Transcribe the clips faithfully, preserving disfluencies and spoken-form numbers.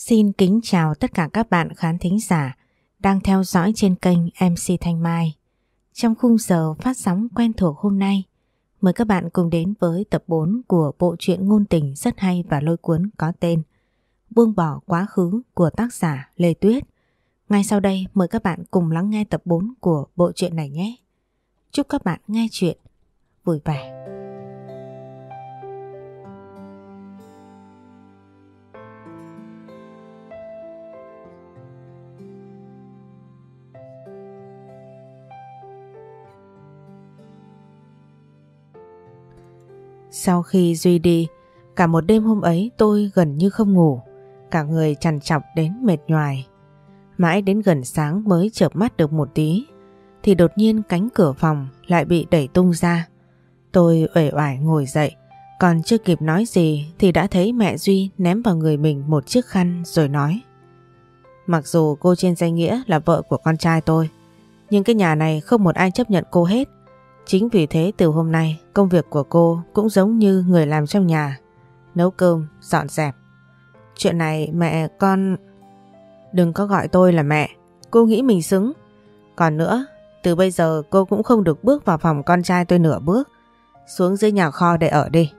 Xin kính chào tất cả các bạn khán thính giả đang theo dõi trên kênh em xê Thanh Mai. Trong khung giờ phát sóng quen thuộc hôm nay, mời các bạn cùng đến với tập bốn của bộ truyện ngôn tình rất hay và lôi cuốn có tên Buông bỏ quá khứ của tác giả Lê Tuyết. Ngay sau đây mời các bạn cùng lắng nghe tập bốn của bộ truyện này nhé. Chúc các bạn nghe chuyện vui vẻ. Sau khi Duy đi, cả một đêm hôm ấy tôi gần như không ngủ, cả người trằn trọc đến mệt nhoài. Mãi đến gần sáng mới chợp mắt được một tí, thì đột nhiên cánh cửa phòng lại bị đẩy tung ra. Tôi uể oải ngồi dậy, còn chưa kịp nói gì thì đã thấy mẹ Duy ném vào người mình một chiếc khăn rồi nói: Mặc dù cô trên danh nghĩa là vợ của con trai tôi, nhưng cái nhà này không một ai chấp nhận cô hết. Chính vì thế từ hôm nay công việc của cô cũng giống như người làm trong nhà, nấu cơm, dọn dẹp. Chuyện này mẹ con... Đừng có gọi tôi là mẹ, cô nghĩ mình xứng. Còn nữa, từ bây giờ cô cũng không được bước vào phòng con trai tôi nửa bước. Xuống dưới nhà kho để ở đi.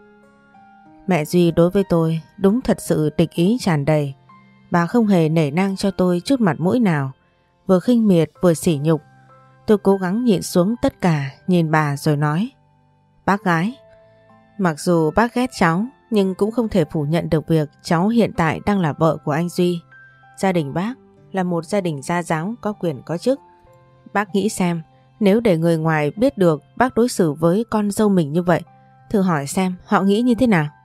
Mẹ Duy đối với tôi đúng thật sự địch ý tràn đầy. Bà không hề nể nang cho tôi chút mặt mũi nào, vừa khinh miệt vừa sỉ nhục. Tôi cố gắng nhịn xuống tất cả, nhìn bà rồi nói: Bác gái, mặc dù bác ghét cháu nhưng cũng không thể phủ nhận được việc cháu hiện tại đang là vợ của anh Duy. Gia đình bác là một gia đình gia giáo có quyền có chức. Bác nghĩ xem, nếu để người ngoài biết được bác đối xử với con dâu mình như vậy, thử hỏi xem họ nghĩ như thế nào.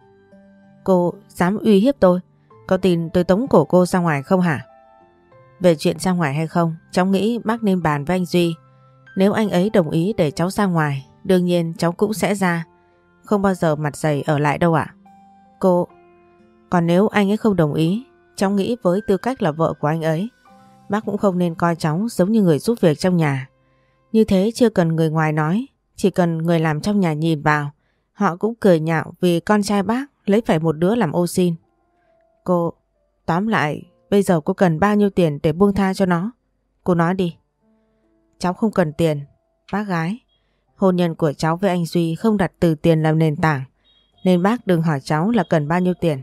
Cô dám uy hiếp tôi, có tin tôi tống cổ cô ra ngoài không hả? Về chuyện ra ngoài hay không, cháu nghĩ bác nên bàn với anh Duy. Nếu anh ấy đồng ý để cháu ra ngoài, đương nhiên cháu cũng sẽ ra. Không bao giờ mặt dày ở lại đâu ạ. Cô... Còn nếu anh ấy không đồng ý, cháu nghĩ với tư cách là vợ của anh ấy, bác cũng không nên coi cháu giống như người giúp việc trong nhà. Như thế chưa cần người ngoài nói, chỉ cần người làm trong nhà nhìn vào, họ cũng cười nhạo vì con trai bác lấy phải một đứa làm ô sin. Cô... Tóm lại, bây giờ cô cần bao nhiêu tiền để buông tha cho nó? Cô nói đi. Cháu không cần tiền, bác gái. Hôn nhân của cháu với anh Duy không đặt từ tiền làm nền tảng, nên bác đừng hỏi cháu là cần bao nhiêu tiền.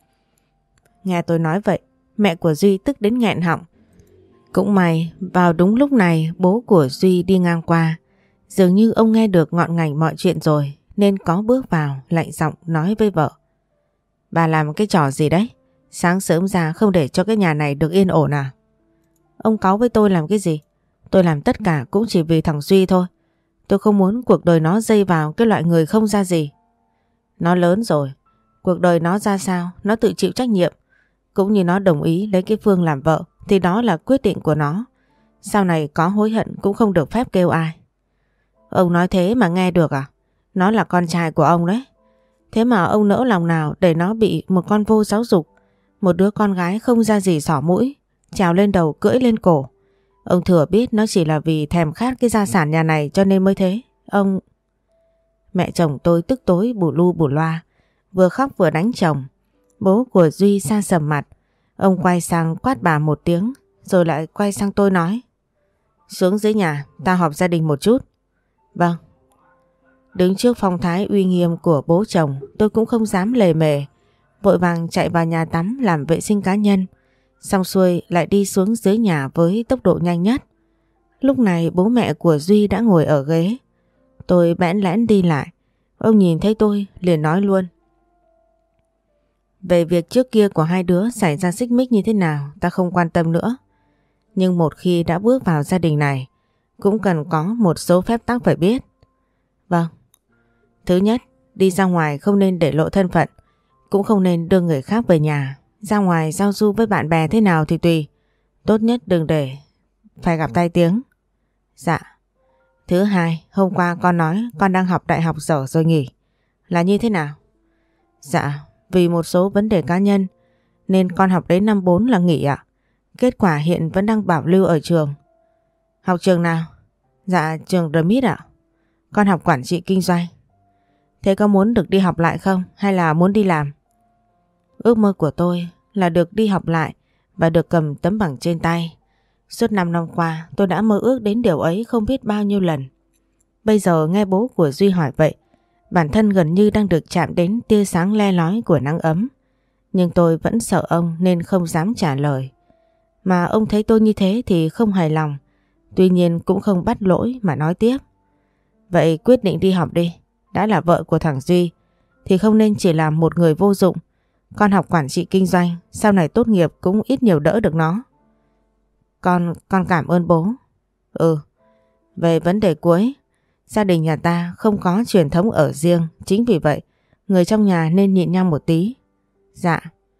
Nghe tôi nói vậy, mẹ của Duy tức đến nghẹn họng. Cũng may, vào đúng lúc này bố của Duy đi ngang qua. Dường như ông nghe được ngọn ngành mọi chuyện rồi, nên có bước vào lạnh giọng nói với vợ: Bà làm cái trò gì đấy? Sáng sớm ra không để cho cái nhà này được yên ổn à? Ông cáu với tôi làm cái gì? Tôi làm tất cả cũng chỉ vì thằng Duy thôi. Tôi không muốn cuộc đời nó dây vào cái loại người không ra gì. Nó lớn rồi, cuộc đời nó ra sao nó tự chịu trách nhiệm. Cũng như nó đồng ý lấy cái Phương làm vợ thì đó là quyết định của nó. Sau này có hối hận cũng không được phép kêu ai. Ông nói thế mà nghe được à? Nó là con trai của ông đấy. Thế mà ông nỡ lòng nào để nó bị một con vô giáo dục, một đứa con gái không ra gì xỏ mũi, trèo lên đầu cưỡi lên cổ. Ông thừa biết nó chỉ là vì thèm khát cái gia sản nhà này cho nên mới thế. Ông... Mẹ chồng tôi tức tối bù lu bù loa, vừa khóc vừa đánh chồng. Bố của Duy sa sầm mặt. Ông quay sang quát bà một tiếng, rồi lại quay sang tôi nói: Xuống dưới nhà, ta họp gia đình một chút. Vâng. Đứng trước phong thái uy nghiêm của bố chồng, tôi cũng không dám lề mề, vội vàng chạy vào nhà tắm làm vệ sinh cá nhân, xong xuôi lại đi xuống dưới nhà với tốc độ nhanh nhất. Lúc này bố mẹ của Duy đã ngồi ở ghế. Tôi bẽn lẽn đi lại. Ông nhìn thấy tôi liền nói luôn: Về việc trước kia của hai đứa xảy ra xích mích như thế nào ta không quan tâm nữa. Nhưng một khi đã bước vào gia đình này, cũng cần có một số phép tắc phải biết. Vâng. Thứ nhất, đi ra ngoài không nên để lộ thân phận, cũng không nên đưa người khác về nhà. Ra ngoài giao du với bạn bè thế nào thì tùy, tốt nhất đừng để phải gặp tai tiếng. Dạ. Thứ hai, hôm qua con nói con đang học đại học dở rồi nghỉ. Là như thế nào? Dạ, vì một số vấn đề cá nhân nên con học đến năm bốn là nghỉ ạ. Kết quả hiện vẫn đang bảo lưu ở trường. Học trường nào? Dạ, trường The Mid ạ. Con học quản trị kinh doanh. Thế có muốn được đi học lại không hay là muốn đi làm? Ước mơ của tôi là được đi học lại và được cầm tấm bằng trên tay. Suốt năm năm qua tôi đã mơ ước đến điều ấy không biết bao nhiêu lần. Bây giờ nghe bố của Duy hỏi vậy, bản thân gần như đang được chạm đến tia sáng le lói của nắng ấm. Nhưng tôi vẫn sợ ông nên không dám trả lời. Mà ông thấy tôi như thế thì không hài lòng, tuy nhiên cũng không bắt lỗi mà nói tiếp. Vậy quyết định đi học đi, đã là vợ của thằng Duy thì không nên chỉ làm một người vô dụng. Con học quản trị kinh doanh, sau này tốt nghiệp cũng ít nhiều đỡ được nó. Con, con cảm ơn bố. Ừ, về vấn đề cuối, gia đình nhà ta không có truyền thống ở riêng, chính vì vậy người trong nhà nên nhịn nhau một tí. Dạ.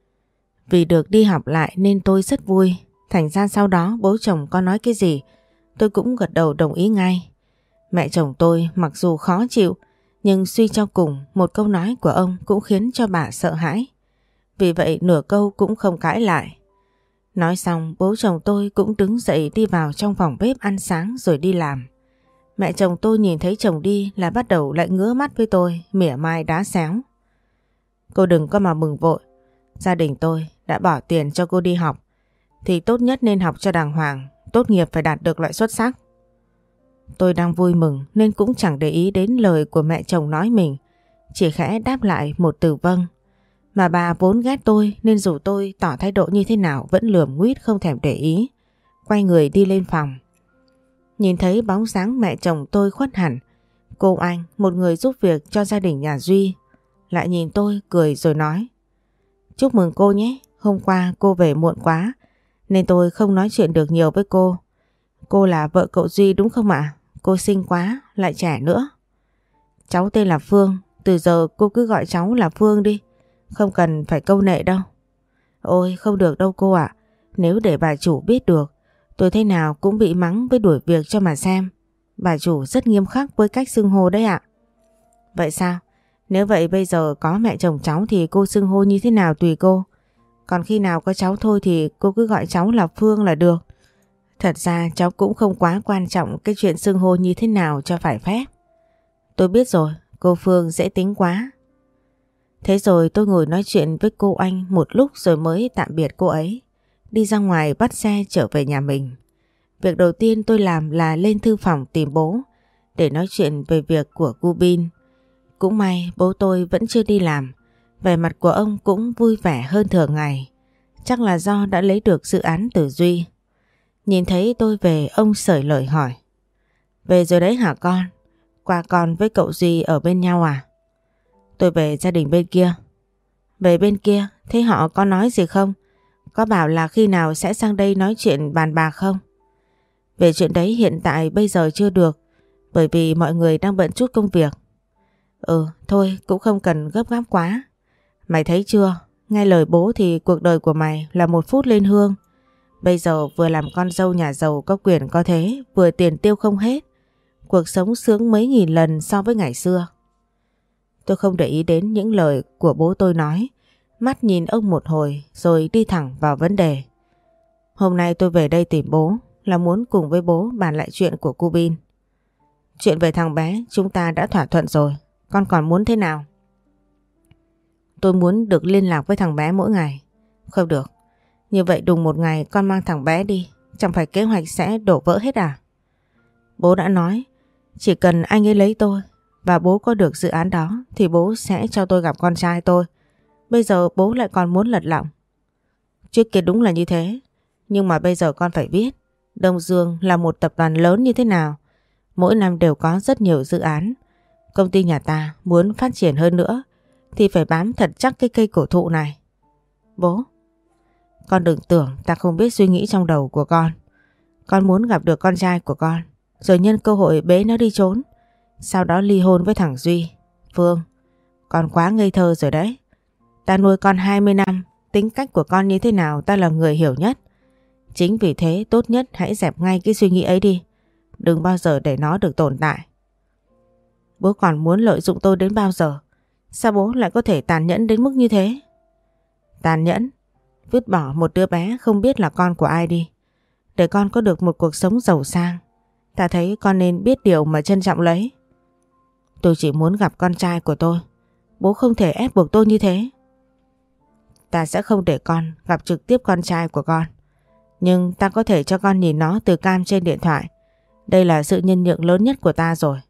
Vì được đi học lại nên tôi rất vui, thành ra sau đó bố chồng có nói cái gì tôi cũng gật đầu đồng ý ngay. Mẹ chồng tôi mặc dù khó chịu nhưng suy cho cùng một câu nói của ông cũng khiến cho bà sợ hãi. Vì vậy nửa câu cũng không cãi lại. Nói xong bố chồng tôi cũng đứng dậy đi vào trong phòng bếp ăn sáng rồi đi làm. Mẹ chồng tôi nhìn thấy chồng đi là bắt đầu lại ngứa mắt với tôi, mỉa mai đá xéo. Cô đừng có mà mừng vội. Gia đình tôi đã bỏ tiền cho cô đi học thì tốt nhất nên học cho đàng hoàng, tốt nghiệp phải đạt được loại xuất sắc. Tôi đang vui mừng nên cũng chẳng để ý đến lời của mẹ chồng nói mình, chỉ khẽ đáp lại một từ vâng. Mà bà vốn ghét tôi nên dù tôi tỏ thái độ như thế nào vẫn lườm nguýt không thèm để ý, quay người đi lên phòng. Nhìn thấy bóng dáng mẹ chồng tôi khuất hẳn, cô Anh, một người giúp việc cho gia đình nhà Duy, lại nhìn tôi cười rồi nói: Chúc mừng cô nhé, hôm qua cô về muộn quá nên tôi không nói chuyện được nhiều với cô. Cô là vợ cậu Duy đúng không ạ? Cô xinh quá, lại trẻ nữa. Cháu tên là Phương, từ giờ cô cứ gọi cháu là Phương đi, không cần phải câu nệ đâu. Ôi không được đâu cô ạ, nếu để bà chủ biết được, tôi thế nào cũng bị mắng với đuổi việc cho mà xem. Bà chủ rất nghiêm khắc với cách xưng hô đấy ạ. Vậy sao? Nếu vậy bây giờ có mẹ chồng cháu thì cô xưng hô như thế nào tùy cô. Còn khi nào có cháu thôi thì cô cứ gọi cháu là Phương là được. Thật ra cháu cũng không quá quan trọng cái chuyện xưng hô như thế nào cho phải phép. Tôi biết rồi, cô Phương dễ tính quá. Thế rồi tôi ngồi nói chuyện với cô Anh một lúc rồi mới tạm biệt cô ấy. Đi ra ngoài bắt xe trở về nhà mình. Việc đầu tiên tôi làm là lên thư phòng tìm bố để nói chuyện về việc của cu Bin. Cũng may bố tôi vẫn chưa đi làm. Vẻ mặt của ông cũng vui vẻ hơn thường ngày. Chắc là do đã lấy được dự án từ Duy. Nhìn thấy tôi về ông sởi lời hỏi: Về rồi đấy hả con? Qua con với cậu Duy ở bên nhau à? Tôi về gia đình bên kia. Về bên kia, thế họ có nói gì không? Có bảo là khi nào sẽ sang đây nói chuyện bàn bạc không? Về chuyện đấy hiện tại bây giờ chưa được, bởi vì mọi người đang bận chút công việc. Ừ, thôi cũng không cần gấp gáp quá. Mày thấy chưa, nghe lời bố thì cuộc đời của mày là một phút lên hương. Bây giờ vừa làm con dâu nhà giàu có quyền có thế, vừa tiền tiêu không hết. Cuộc sống sướng mấy nghìn lần so với ngày xưa. Tôi không để ý đến những lời của bố tôi nói, mắt nhìn ông một hồi rồi đi thẳng vào vấn đề. Hôm nay tôi về đây tìm bố là muốn cùng với bố bàn lại chuyện của cu Bin. Chuyện về thằng bé chúng ta đã thỏa thuận rồi, con còn muốn thế nào? Tôi muốn được liên lạc với thằng bé mỗi ngày. Không được, như vậy đùng một ngày con mang thằng bé đi, chẳng phải kế hoạch sẽ đổ vỡ hết à? Bố đã nói, chỉ cần anh ấy lấy tôi và bố có được dự án đó thì bố sẽ cho tôi gặp con trai tôi. Bây giờ bố lại còn muốn lật lọng. Trước kia đúng là như thế, nhưng mà bây giờ con phải biết Đông Dương là một tập đoàn lớn như thế nào. Mỗi năm đều có rất nhiều dự án. Công ty nhà ta muốn phát triển hơn nữa thì phải bám thật chắc cái cây cổ thụ này. Bố, con đừng tưởng ta không biết suy nghĩ trong đầu của con. Con muốn gặp được con trai của con, rồi nhân cơ hội bế nó đi trốn, sau đó ly hôn với thằng Duy. Phương, con quá ngây thơ rồi đấy. Ta nuôi con hai mươi năm, tính cách của con như thế nào ta là người hiểu nhất. Chính vì thế tốt nhất hãy dẹp ngay cái suy nghĩ ấy đi. Đừng bao giờ để nó được tồn tại. Bố còn muốn lợi dụng tôi đến bao giờ? Sao bố lại có thể tàn nhẫn đến mức như thế? Tàn nhẫn? Vứt bỏ một đứa bé không biết là con của ai đi, để con có được một cuộc sống giàu sang. Ta thấy con nên biết điều mà trân trọng lấy. Tôi chỉ muốn gặp con trai của tôi. Bố không thể ép buộc tôi như thế. ta sẽ không để con gặp trực tiếp con trai của con. Nhưng ta có thể cho con nhìn nó từ cam trên điện thoại. Đây là sự nhân nhượng lớn nhất của ta rồi.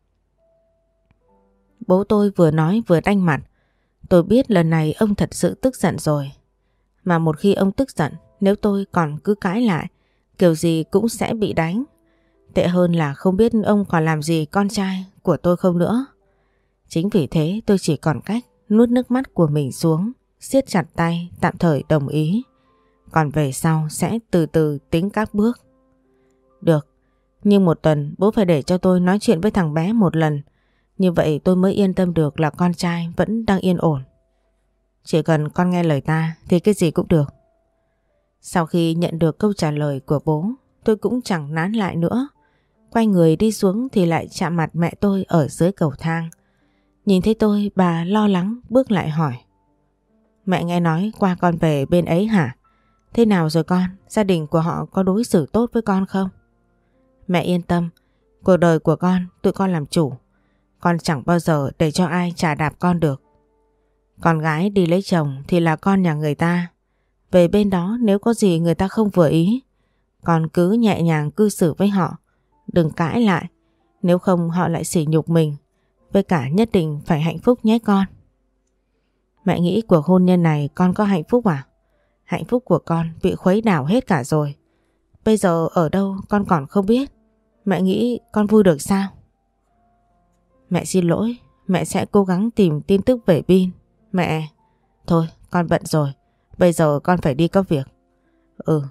Bố tôi vừa nói vừa đanh mặt. Tôi biết lần này ông thật sự tức giận rồi. Mà một khi ông tức giận, nếu tôi còn cứ cãi lại, kiểu gì cũng sẽ bị đánh. Tệ hơn là không biết ông còn làm gì con trai của tôi không nữa. Chính vì thế tôi chỉ còn cách nuốt nước mắt của mình xuống, siết chặt tay tạm thời đồng ý. Còn về sau sẽ từ từ tính các bước. Được, nhưng một tuần bố phải để cho tôi nói chuyện với thằng bé một lần. Như vậy tôi mới yên tâm được là con trai vẫn đang yên ổn. Chỉ cần con nghe lời ta thì cái gì cũng được. Sau khi nhận được câu trả lời của bố, tôi cũng chẳng nán lại nữa. Quay người đi xuống thì lại chạm mặt mẹ tôi ở dưới cầu thang. Nhìn thấy tôi, bà lo lắng bước lại hỏi. Mẹ nghe nói qua con về bên ấy hả? Thế nào rồi con? Gia đình của họ có đối xử tốt với con không? Mẹ yên tâm, cuộc đời của con tụi con làm chủ. Con chẳng bao giờ để cho ai chà đạp con được. Con gái đi lấy chồng thì là con nhà người ta. Về bên đó nếu có gì người ta không vừa ý, con cứ nhẹ nhàng cư xử với họ. Đừng cãi lại, nếu không họ lại sỉ nhục mình. Với cả nhất định phải hạnh phúc nhé con. Mẹ nghĩ cuộc hôn nhân này con có hạnh phúc à? Hạnh phúc của con bị khuấy đảo hết cả rồi. Bây giờ ở đâu con còn không biết. Mẹ nghĩ con vui được sao? Mẹ xin lỗi, mẹ sẽ cố gắng tìm tin tức về Bin. Mẹ, thôi con bận rồi, bây giờ con phải đi có việc. Ừ.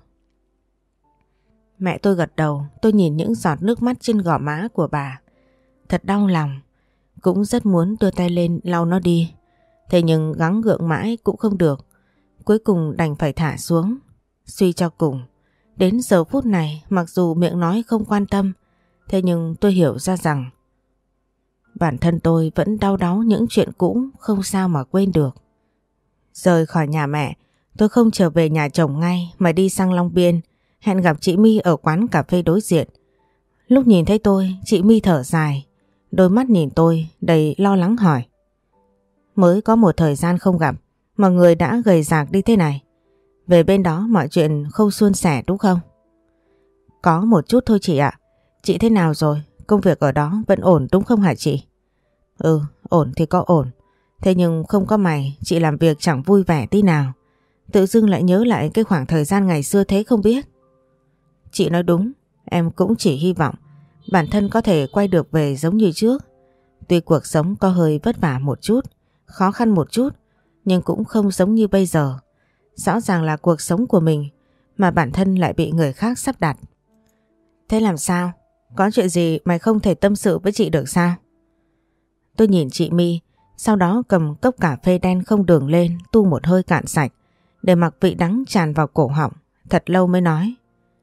Mẹ tôi gật đầu, tôi nhìn những giọt nước mắt trên gò má của bà. Thật đau lòng, cũng rất muốn đưa tay lên lau nó đi. Thế nhưng gắng gượng mãi cũng không được. Cuối cùng đành phải thả xuống. Suy cho cùng, đến giờ phút này mặc dù miệng nói không quan tâm, thế nhưng tôi hiểu ra rằng bản thân tôi vẫn đau đáu những chuyện cũ không sao mà quên được. Rời khỏi nhà mẹ, tôi không trở về nhà chồng ngay mà đi sang Long Biên, hẹn gặp chị My ở quán cà phê đối diện. Lúc nhìn thấy tôi, chị My thở dài, đôi mắt nhìn tôi đầy lo lắng hỏi. Mới có một thời gian không gặp mà người đã gầy rạc đi thế này. Về bên đó mọi chuyện không suôn sẻ đúng không? Có một chút thôi chị ạ. Chị thế nào rồi? Công việc ở đó vẫn ổn đúng không hả chị? Ừ, ổn thì có ổn. Thế nhưng không có mày, chị làm việc chẳng vui vẻ tí nào. Tự dưng lại nhớ lại cái khoảng thời gian ngày xưa thế không biết. Chị nói đúng, em cũng chỉ hy vọng bản thân có thể quay được về giống như trước. Tuy cuộc sống có hơi vất vả một chút, khó khăn một chút, nhưng cũng không giống như bây giờ. Rõ ràng là cuộc sống của mình mà bản thân lại bị người khác sắp đặt. Thế làm sao? Có chuyện gì mày không thể tâm sự với chị được sao? Tôi nhìn chị My, sau đó cầm cốc cà phê đen không đường lên tu một hơi cạn sạch để mặc vị đắng tràn vào cổ họng. Thật lâu mới nói.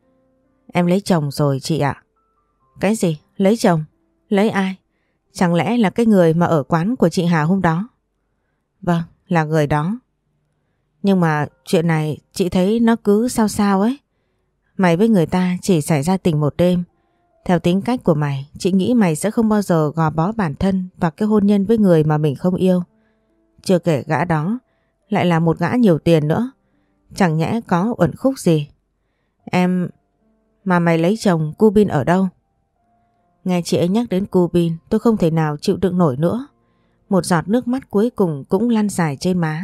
Em lấy chồng rồi chị ạ. Cái gì? Lấy chồng? Lấy ai? Chẳng lẽ là cái người mà ở quán của chị Hà hôm đó? Vâng, là người đó. Nhưng mà chuyện này chị thấy nó cứ sao sao ấy. Mày với người ta chỉ xảy ra tình một đêm. Theo tính cách của mày, chị nghĩ mày sẽ không bao giờ gò bó bản thân vào cái hôn nhân với người mà mình không yêu. Chưa kể gã đó lại là một gã nhiều tiền nữa. Chẳng nhẽ có uẩn khúc gì. Em... Mà mày lấy chồng cu Bin ở đâu? Nghe chị ấy nhắc đến cu Bin, tôi không thể nào chịu đựng nổi nữa. Một giọt nước mắt cuối cùng cũng lăn dài trên má.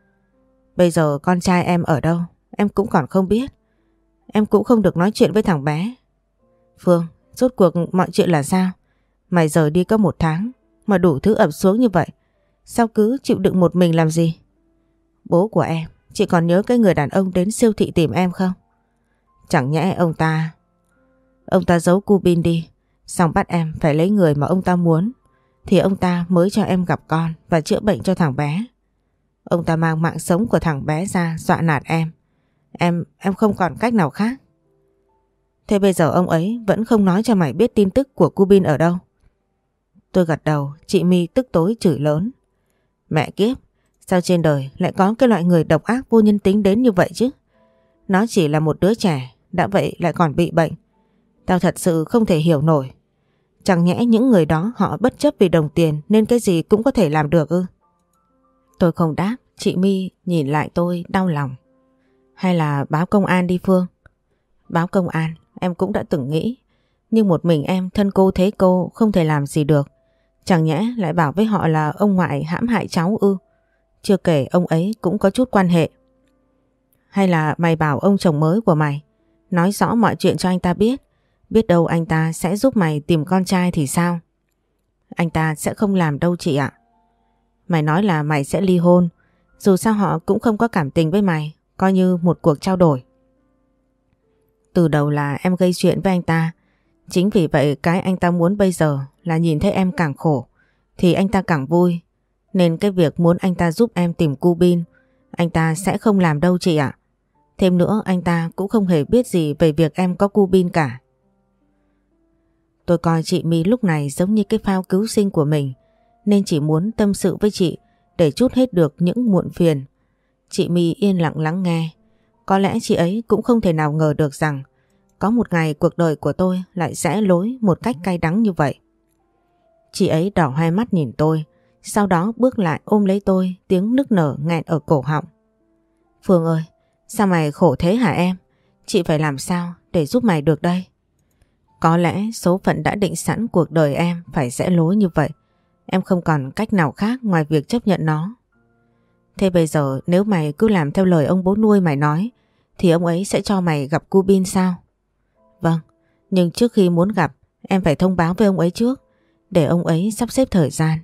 Bây giờ con trai em ở đâu? Em cũng còn không biết. Em cũng không được nói chuyện với thằng bé. Phương, rốt cuộc mọi chuyện là sao? Mày rời đi có một tháng mà đủ thứ ập xuống như vậy. Sao cứ chịu đựng một mình làm gì? Bố của em, chị còn nhớ cái người đàn ông đến siêu thị tìm em không? Chẳng nhẽ ông ta... Ông ta giấu cu Bin đi, xong bắt em phải lấy người mà ông ta muốn, thì ông ta mới cho em gặp con và chữa bệnh cho thằng bé. Ông ta mang mạng sống của thằng bé ra dọa nạt em. Em, em không còn cách nào khác. Thế bây giờ ông ấy vẫn không nói cho mày biết tin tức của cu Bin ở đâu? Tôi gật đầu, chị My tức tối chửi lớn. Mẹ kiếp, sao trên đời lại có cái loại người độc ác vô nhân tính đến như vậy chứ? Nó chỉ là một đứa trẻ, đã vậy lại còn bị bệnh. Tao thật sự không thể hiểu nổi. Chẳng nhẽ những người đó họ bất chấp vì đồng tiền nên cái gì cũng có thể làm được ư? Tôi không đáp, Chị My nhìn lại tôi đau lòng. Hay là báo công an đi Phương? Báo công an em cũng đã từng nghĩ, nhưng một mình em thân cô thế cô không thể làm gì được. Chẳng nhẽ lại bảo với họ là ông ngoại hãm hại cháu ư? Chưa kể ông ấy cũng có chút quan hệ. Hay là mày bảo ông chồng mới của mày nói rõ mọi chuyện cho anh ta biết. Biết đâu anh ta sẽ giúp mày tìm con trai thì sao? Anh ta sẽ không làm đâu chị ạ. Mày nói là mày sẽ ly hôn. Dù sao họ cũng không có cảm tình với mày, coi như một cuộc trao đổi. Từ đầu là em gây chuyện với anh ta. Chính vì vậy cái anh ta muốn bây giờ là nhìn thấy em càng khổ thì anh ta càng vui. Nên cái việc muốn anh ta giúp em tìm cu bin, anh ta sẽ không làm đâu chị ạ. Thêm nữa anh ta cũng không hề biết gì về việc em có cu bin cả. Tôi coi chị My lúc này giống như cái phao cứu sinh của mình, nên chỉ muốn tâm sự với chị để trút hết được những muộn phiền. Chị My yên lặng lắng nghe. Có lẽ chị ấy cũng không thể nào ngờ được rằng có một ngày cuộc đời của tôi lại rẽ lối một cách cay đắng như vậy. Chị ấy đỏ hoe mắt nhìn tôi, sau đó bước lại ôm lấy tôi, tiếng nức nở nghẹn ở cổ họng. Phương ơi, sao mày khổ thế hả em? Chị phải làm sao để giúp mày được đây? Có lẽ số phận đã định sẵn cuộc đời em phải rẽ lối như vậy. Em không còn cách nào khác ngoài việc chấp nhận nó. Thế bây giờ nếu mày cứ làm theo lời ông bố nuôi mày nói thì ông ấy sẽ cho mày gặp cu bin sao? Vâng, nhưng trước khi muốn gặp em phải thông báo với ông ấy trước để ông ấy sắp xếp thời gian.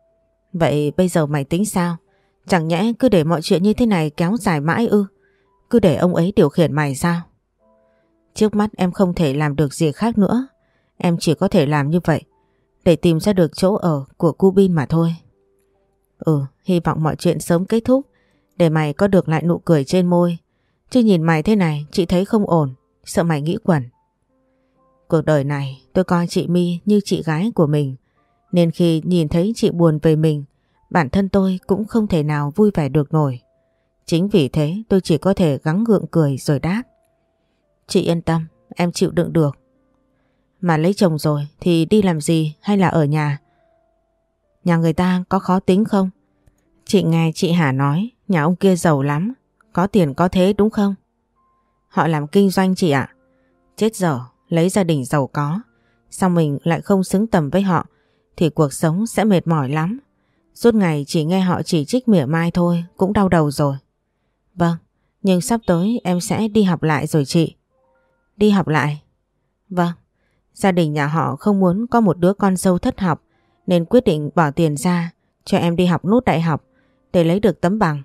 Vậy bây giờ mày tính sao? Chẳng nhẽ cứ để mọi chuyện như thế này kéo dài mãi ư? Cứ để ông ấy điều khiển mày sao? Trước mắt em không thể làm được gì khác nữa. Em chỉ có thể làm như vậy để tìm ra được chỗ ở của cu bin mà thôi. Ừ, hy vọng mọi chuyện sớm kết thúc để mày có được lại nụ cười trên môi. Chứ nhìn mày thế này chị thấy không ổn, sợ mày nghĩ quẩn. Cuộc đời này tôi coi chị My như chị gái của mình, nên khi nhìn thấy chị buồn về mình, bản thân tôi cũng không thể nào vui vẻ được nổi. Chính vì thế tôi chỉ có thể gắng gượng cười rồi đáp. Chị yên tâm, em chịu đựng được. Mà lấy chồng rồi thì đi làm gì hay là ở nhà? Nhà người ta có khó tính không? Chị nghe chị Hà nói nhà ông kia giàu lắm, có tiền có thế đúng không? Họ làm kinh doanh chị ạ. Chết dở, lấy gia đình giàu có, xong mình lại không xứng tầm với họ thì cuộc sống sẽ mệt mỏi lắm. Suốt ngày chỉ nghe họ chỉ trích mỉa mai thôi cũng đau đầu rồi. Vâng, nhưng sắp tới em sẽ đi học lại rồi chị. Đi học lại? Vâng, gia đình nhà họ không muốn có một đứa con dâu thất học nên quyết định bỏ tiền ra cho em đi học nốt đại học để lấy được tấm bằng.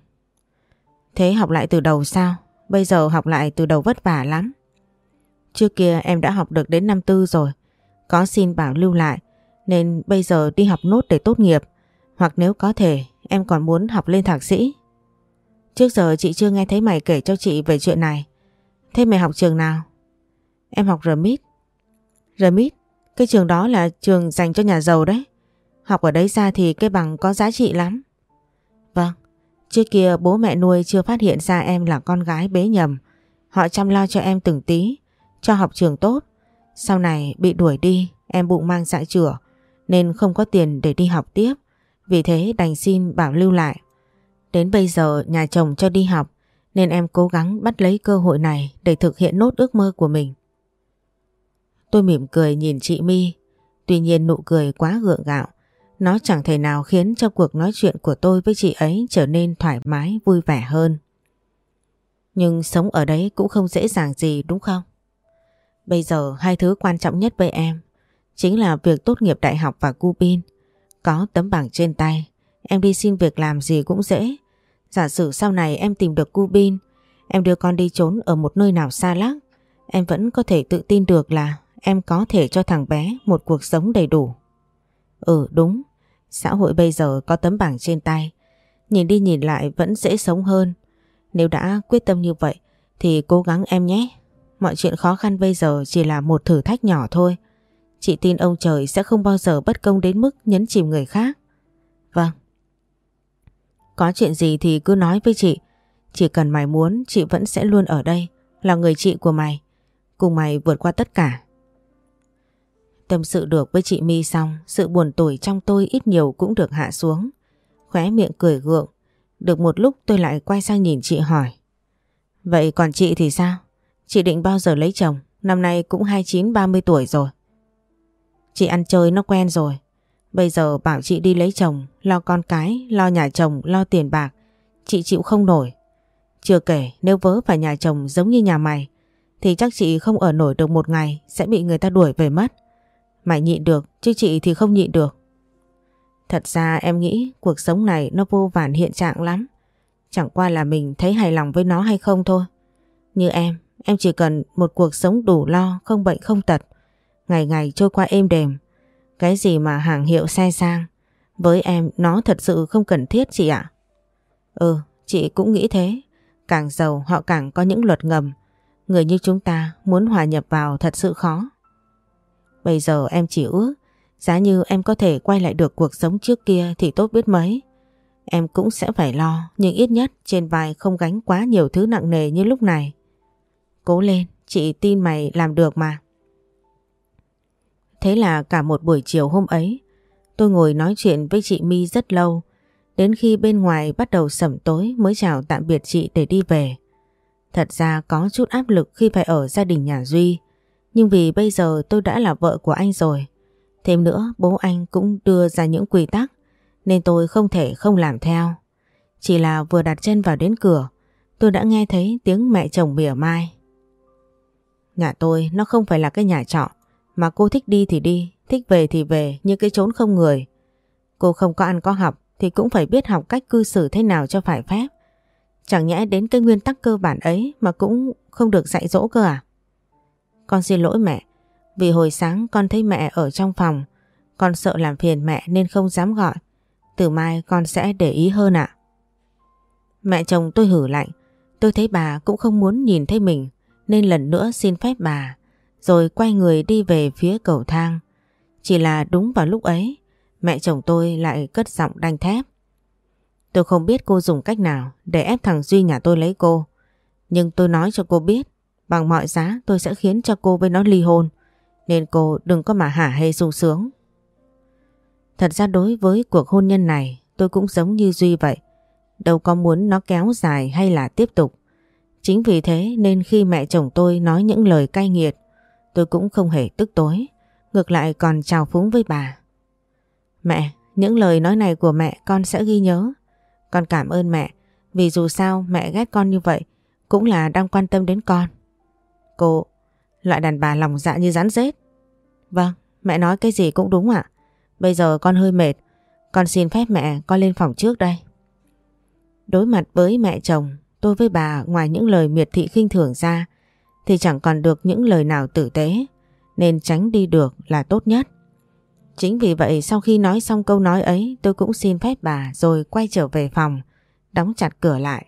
Thế học lại từ đầu sao? Bây giờ học lại từ đầu vất vả lắm. Trước kia em đã học được đến năm tư rồi, có xin bảo lưu lại nên bây giờ đi học nốt để tốt nghiệp, hoặc nếu có thể em còn muốn học lên thạc sĩ. Trước giờ chị chưa nghe thấy mày kể cho chị về chuyện này. Thế mày học trường nào? Em học rờ mít. rờ mít? Cái trường đó là trường dành cho nhà giàu đấy. Học ở đấy ra thì cái bằng có giá trị lắm. Vâng, trước kia bố mẹ nuôi chưa phát hiện ra em là con gái bế nhầm. Họ chăm lo cho em từng tí, cho học trường tốt. Sau này bị đuổi đi, em bụng mang dạ chửa nên không có tiền để đi học tiếp. Vì thế đành xin bảo lưu lại. Đến bây giờ nhà chồng cho đi học nên em cố gắng bắt lấy cơ hội này để thực hiện nốt ước mơ của mình. Tôi mỉm cười nhìn chị My. Tuy nhiên nụ cười quá gượng gạo, nó chẳng thể nào khiến cho cuộc nói chuyện của tôi với chị ấy trở nên thoải mái vui vẻ hơn. Nhưng sống ở đấy cũng không dễ dàng gì đúng không? Bây giờ hai thứ quan trọng nhất với em chính là việc tốt nghiệp đại học và cu bin. Có tấm bằng trên tay, em đi xin việc làm gì cũng dễ. Giả sử sau này em tìm được cu bin, em đưa con đi trốn ở một nơi nào xa lắc, em vẫn có thể tự tin được là em có thể cho thằng bé một cuộc sống đầy đủ. Ừ đúng, xã hội bây giờ có tấm bằng trên tay, nhìn đi nhìn lại vẫn dễ sống hơn. Nếu đã quyết tâm như vậy thì cố gắng em nhé. Mọi chuyện khó khăn bây giờ chỉ là một thử thách nhỏ thôi. Chị tin ông trời sẽ không bao giờ bất công đến mức nhấn chìm người khác. Vâng. Có chuyện gì thì cứ nói với chị. Chỉ cần mày muốn chị vẫn sẽ luôn ở đây, là người chị của mày, cùng mày vượt qua tất cả. Tâm sự được với chị My xong, sự buồn tủi trong tôi ít nhiều cũng được hạ xuống. Khóe miệng cười gượng, Được một lúc tôi lại quay sang nhìn chị hỏi. Vậy còn chị thì sao? Chị định bao giờ lấy chồng? Năm nay cũng hai mươi chín ba mươi tuổi rồi. Chị ăn chơi nó quen rồi. Bây giờ bảo chị đi lấy chồng, lo con cái, lo nhà chồng, lo tiền bạc, chị chịu không nổi. Chưa kể nếu vớ phải nhà chồng giống như nhà mày thì chắc chị không ở nổi được một ngày, sẽ bị người ta đuổi về mất. Mày nhịn được chứ chị thì không nhịn được. Thật ra em nghĩ cuộc sống này nó vô vàn hiện trạng lắm. Chẳng qua là mình thấy hài lòng với nó hay không thôi. Như em, em chỉ cần một cuộc sống đủ lo, không bệnh không tật, ngày ngày trôi qua êm đềm. Cái gì mà hàng hiệu xe sang, với em nó thật sự không cần thiết chị ạ. Ừ, chị cũng nghĩ thế. Càng giàu họ càng có những luật ngầm. Người như chúng ta muốn hòa nhập vào thật sự khó. Bây giờ em chỉ ước giá như em có thể quay lại được cuộc sống trước kia thì tốt biết mấy. Em cũng sẽ phải lo, nhưng ít nhất trên vai không gánh quá nhiều thứ nặng nề như lúc này. Cố lên, chị tin mày làm được mà. Thế là cả một buổi chiều hôm ấy, tôi ngồi nói chuyện với chị My rất lâu. Đến khi bên ngoài bắt đầu sẩm tối mới chào tạm biệt chị để đi về. Thật ra có chút áp lực khi phải ở gia đình nhà Duy. Nhưng vì bây giờ tôi đã là vợ của anh rồi. Thêm nữa bố anh cũng đưa ra những quy tắc nên tôi không thể không làm theo. Chỉ là vừa đặt chân vào đến cửa, tôi đã nghe thấy tiếng mẹ chồng mỉa mai. Nhà tôi nó không phải là cái nhà trọ mà cô thích đi thì đi, thích về thì về như cái chốn không người. Cô không có ăn có học thì cũng phải biết học cách cư xử thế nào cho phải phép. Chẳng nhẽ đến cái nguyên tắc cơ bản ấy mà cũng không được dạy dỗ cơ à? Con xin lỗi mẹ, vì hồi sáng con thấy mẹ ở trong phòng, con sợ làm phiền mẹ nên không dám gọi. Từ mai con sẽ để ý hơn ạ. Mẹ chồng tôi hử lạnh, tôi thấy bà cũng không muốn nhìn thấy mình nên lần nữa xin phép bà, rồi quay người đi về phía cầu thang. Chỉ là đúng vào lúc ấy, mẹ chồng tôi lại cất giọng đanh thép. Tôi không biết cô dùng cách nào để ép thằng Duy nhà tôi lấy cô, nhưng tôi nói cho cô biết, bằng mọi giá tôi sẽ khiến cho cô với nó ly hôn, nên cô đừng có mà hả hê sung sướng. Thật ra đối với cuộc hôn nhân này tôi cũng giống như Duy vậy, đâu có muốn nó kéo dài hay là tiếp tục. Chính vì thế nên khi mẹ chồng tôi nói những lời cay nghiệt, tôi cũng không hề tức tối, ngược lại còn chào phúng với bà. Mẹ, những lời nói này của mẹ con sẽ ghi nhớ. Con cảm ơn mẹ, vì dù sao mẹ ghét con như vậy cũng là đang quan tâm đến con. Cô, loại đàn bà lòng dạ như rắn rết. Vâng, mẹ nói cái gì cũng đúng ạ. Bây giờ con hơi mệt, con xin phép mẹ con lên phòng trước đây. Đối mặt với mẹ chồng, tôi với bà ngoài những lời miệt thị khinh thường ra thì chẳng còn được những lời nào tử tế, nên tránh đi được là tốt nhất. Chính vì vậy sau khi nói xong câu nói ấy, tôi cũng xin phép bà rồi quay trở về phòng, đóng chặt cửa lại.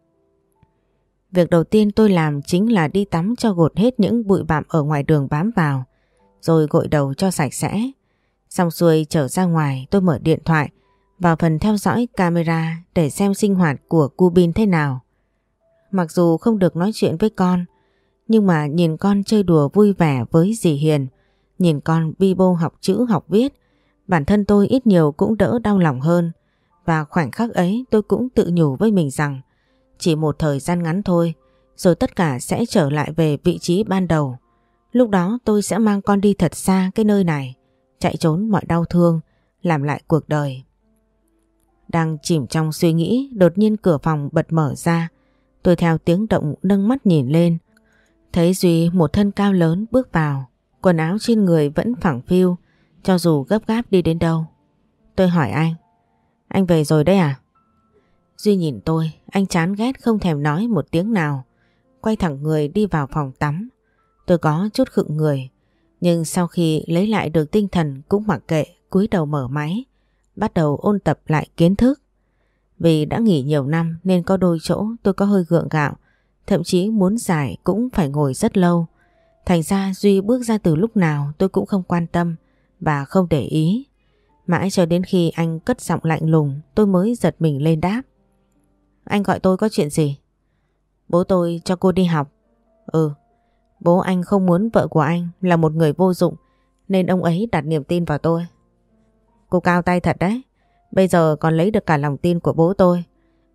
Việc đầu tiên tôi làm chính là đi tắm cho gột hết những bụi bặm ở ngoài đường bám vào, rồi gội đầu cho sạch sẽ. Xong xuôi trở ra ngoài, tôi mở điện thoại vào phần theo dõi camera để xem sinh hoạt của cu Bin thế nào. Mặc dù không được nói chuyện với con, nhưng mà nhìn con chơi đùa vui vẻ với dì Hiền, nhìn con bi bô học chữ học viết, bản thân tôi ít nhiều cũng đỡ đau lòng hơn. Và khoảnh khắc ấy tôi cũng tự nhủ với mình rằng chỉ một thời gian ngắn thôi, rồi tất cả sẽ trở lại về vị trí ban đầu. Lúc đó tôi sẽ mang con đi thật xa cái nơi này, chạy trốn mọi đau thương, làm lại cuộc đời. Đang chìm trong suy nghĩ, đột nhiên cửa phòng bật mở ra. Tôi theo tiếng động nâng mắt nhìn lên, thấy Duy một thân cao lớn bước vào, quần áo trên người vẫn phẳng phiu, cho dù gấp gáp đi đến đâu. Tôi hỏi anh, anh về rồi đấy à? Duy nhìn tôi, anh chán ghét không thèm nói một tiếng nào, quay thẳng người đi vào phòng tắm. Tôi có chút khựng người, nhưng sau khi lấy lại được tinh thần cũng mặc kệ, cúi đầu mở máy, bắt đầu ôn tập lại kiến thức. Vì đã nghỉ nhiều năm nên có đôi chỗ tôi có hơi gượng gạo, thậm chí muốn giải cũng phải ngồi rất lâu. Thành ra Duy bước ra từ lúc nào tôi cũng không quan tâm và không để ý. Mãi cho đến khi anh cất giọng lạnh lùng tôi mới giật mình lên đáp. Anh gọi tôi có chuyện gì? Bố tôi cho cô đi học. Ừ, bố anh không muốn vợ của anh là một người vô dụng nên ông ấy đặt niềm tin vào tôi. Cô cao tay thật đấy, bây giờ còn lấy được cả lòng tin của bố tôi.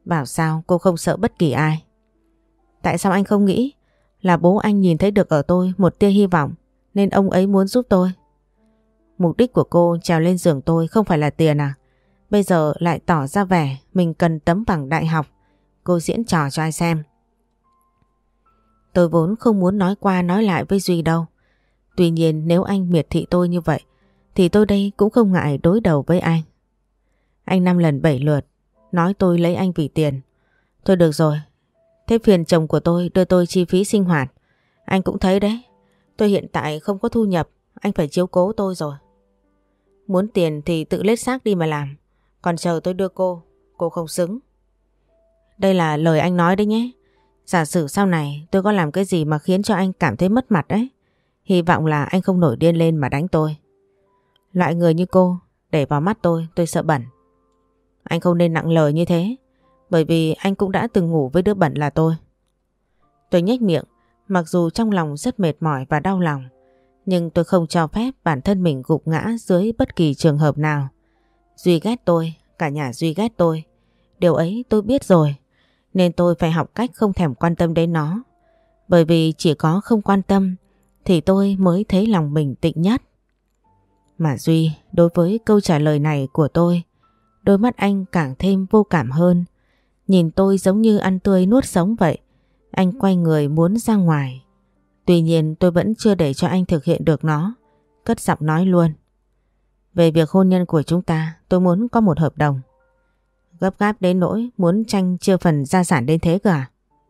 Bảo sao cô không sợ bất kỳ ai? Tại sao anh không nghĩ là bố anh nhìn thấy được ở tôi một tia hy vọng nên ông ấy muốn giúp tôi? Mục đích của cô trèo lên giường tôi không phải là tiền à? Bây giờ lại tỏ ra vẻ mình cần tấm bằng đại học. Cô diễn trò cho ai xem? Tôi vốn không muốn nói qua nói lại với Duy đâu. Tuy nhiên nếu anh miệt thị tôi như vậy thì tôi đây cũng không ngại đối đầu với anh. Anh năm lần bảy lượt nói tôi lấy anh vì tiền. Thôi được rồi. Thế phiền chồng của tôi đưa tôi chi phí sinh hoạt. Anh cũng thấy đấy. Tôi hiện tại không có thu nhập. Anh phải chiếu cố tôi rồi. Muốn tiền thì tự lết xác đi mà làm. Còn chờ tôi đưa cô. Cô không xứng. Đây là lời anh nói đấy nhé. Giả sử sau này tôi có làm cái gì mà khiến cho anh cảm thấy mất mặt đấy. Hy vọng là anh không nổi điên lên mà đánh tôi. Loại người như cô để vào mắt tôi, tôi sợ bẩn. Anh không nên nặng lời như thế. Bởi vì anh cũng đã từng ngủ với đứa bẩn là tôi. Tôi nhếch miệng. Mặc dù trong lòng rất mệt mỏi và đau lòng, nhưng tôi không cho phép bản thân mình gục ngã dưới bất kỳ trường hợp nào. Duy ghét tôi, cả nhà Duy ghét tôi. Điều ấy tôi biết rồi. Nên tôi phải học cách không thèm quan tâm đến nó. Bởi vì chỉ có không quan tâm thì tôi mới thấy lòng mình tịnh nhất. Mà Duy, đối với câu trả lời này của tôi, đôi mắt anh càng thêm vô cảm hơn. Nhìn tôi giống như ăn tươi nuốt sống vậy. Anh quay người muốn ra ngoài. Tuy nhiên tôi vẫn chưa để cho anh thực hiện được nó. Cất giọng nói luôn. Về việc hôn nhân của chúng ta, tôi muốn có một hợp đồng. Gấp gáp đến nỗi muốn tranh chia phần gia sản đến thế cơ à?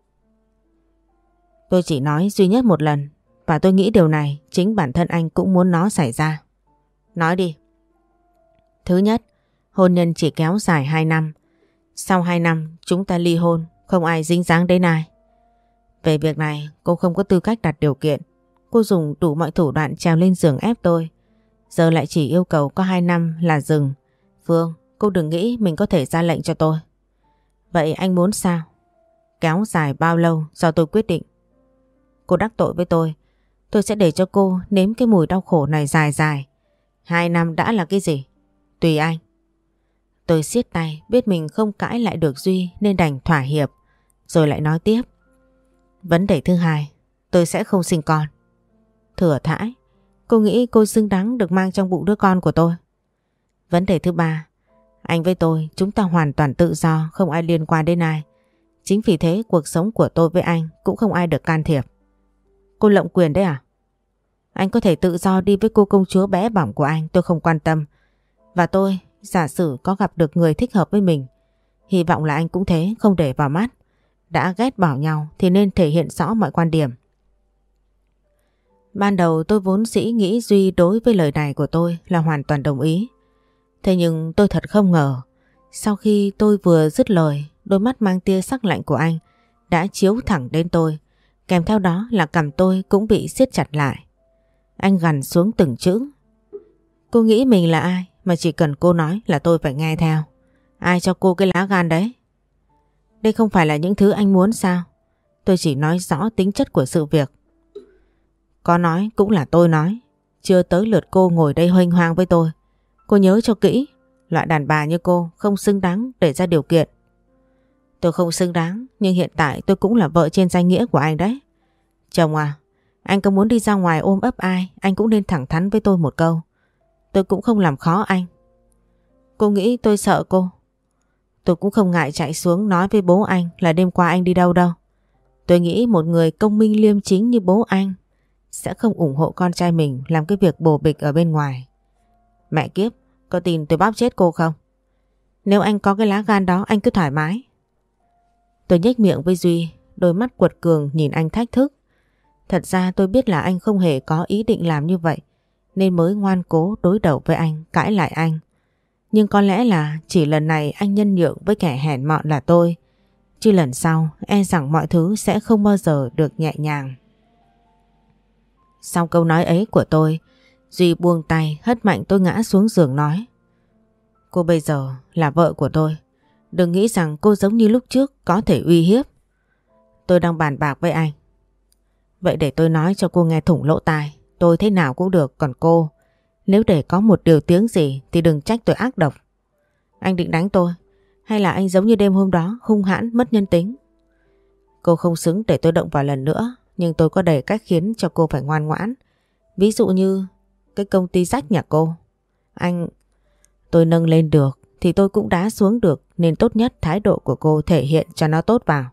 Tôi chỉ nói duy nhất một lần. Và tôi nghĩ điều này chính bản thân anh cũng muốn nó xảy ra. Nói đi. Thứ nhất, hôn nhân chỉ kéo dài hai năm. Sau hai năm chúng ta ly hôn, không ai dính dáng đến ai. Về việc này cô không có tư cách đặt điều kiện. Cô dùng đủ mọi thủ đoạn trèo lên giường ép tôi. Giờ lại chỉ yêu cầu có hai năm là dừng. Phương, cô đừng nghĩ mình có thể ra lệnh cho tôi. Vậy anh muốn sao? Kéo dài bao lâu do tôi quyết định. Cô đắc tội với tôi. Tôi sẽ để cho cô nếm cái mùi đau khổ này dài dài. Hai năm đã là cái gì? Tùy anh. Tôi siết tay, biết mình không cãi lại được Duy nên đành thỏa hiệp. Rồi lại nói tiếp. Vấn đề thứ hai, tôi sẽ không sinh con. Thừa thãi, cô nghĩ cô xứng đáng được mang trong bụng đứa con của tôi. Vấn đề thứ ba, anh với tôi chúng ta hoàn toàn tự do, không ai liên quan đến ai. Chính vì thế cuộc sống của tôi với anh cũng không ai được can thiệp. Cô lộng quyền đấy à? Anh có thể tự do đi với cô công chúa bé bỏng của anh, tôi không quan tâm. Và tôi, giả sử có gặp được người thích hợp với mình, hy vọng là anh cũng thế, không để vào mắt. Đã ghét bỏ nhau thì nên thể hiện rõ mọi quan điểm. Ban đầu tôi vốn dĩ nghĩ Duy đối với lời này của tôi là hoàn toàn đồng ý. Thế nhưng tôi thật không ngờ, sau khi tôi vừa dứt lời, đôi mắt mang tia sắc lạnh của anh đã chiếu thẳng đến tôi, kèm theo đó là cằm tôi cũng bị siết chặt lại. Anh gằn xuống từng chữ. Cô nghĩ mình là ai mà chỉ cần cô nói là tôi phải nghe theo? Ai cho cô cái lá gan đấy? Đây không phải là những thứ anh muốn sao? Tôi chỉ nói rõ tính chất của sự việc. Có nói cũng là tôi nói. Chưa tới lượt cô ngồi đây huênh hoang với tôi. Cô nhớ cho kỹ. Loại đàn bà như cô không xứng đáng để ra điều kiện. Tôi không xứng đáng, nhưng hiện tại tôi cũng là vợ trên danh nghĩa của anh đấy. Chồng à, anh có muốn đi ra ngoài ôm ấp ai, anh cũng nên thẳng thắn với tôi một câu. Tôi cũng không làm khó anh. Cô nghĩ tôi sợ cô? Tôi cũng không ngại chạy xuống nói với bố anh là đêm qua anh đi đâu đâu. Tôi nghĩ một người công minh liêm chính như bố anh sẽ không ủng hộ con trai mình làm cái việc bồ bịch ở bên ngoài. Mẹ kiếp, có tin tôi bóp chết cô không? Nếu anh có cái lá gan đó anh cứ thoải mái. Tôi nhếch miệng với Duy, đôi mắt quật cường nhìn anh thách thức. Thật ra tôi biết là anh không hề có ý định làm như vậy, nên mới ngoan cố đối đầu với anh, cãi lại anh. Nhưng có lẽ là chỉ lần này anh nhân nhượng với kẻ hèn mọn là tôi, chứ lần sau e rằng mọi thứ sẽ không bao giờ được nhẹ nhàng. Sau câu nói ấy của tôi, Duy buông tay hất mạnh tôi ngã xuống giường nói. Cô bây giờ là vợ của tôi. Đừng nghĩ rằng cô giống như lúc trước có thể uy hiếp. Tôi đang bàn bạc với anh. Vậy để tôi nói cho cô nghe thủng lỗ tai. Tôi thế nào cũng được, còn cô, nếu để có một điều tiếng gì thì đừng trách tôi ác độc. Anh định đánh tôi. Hay là anh giống như đêm hôm đó hung hãn mất nhân tính? Cô không xứng để tôi động vào lần nữa, nhưng tôi có đầy cách khiến cho cô phải ngoan ngoãn. Ví dụ như cái công ty rách nhà cô. Anh... Tôi nâng lên được thì tôi cũng đá xuống được, nên tốt nhất thái độ của cô thể hiện cho nó tốt vào.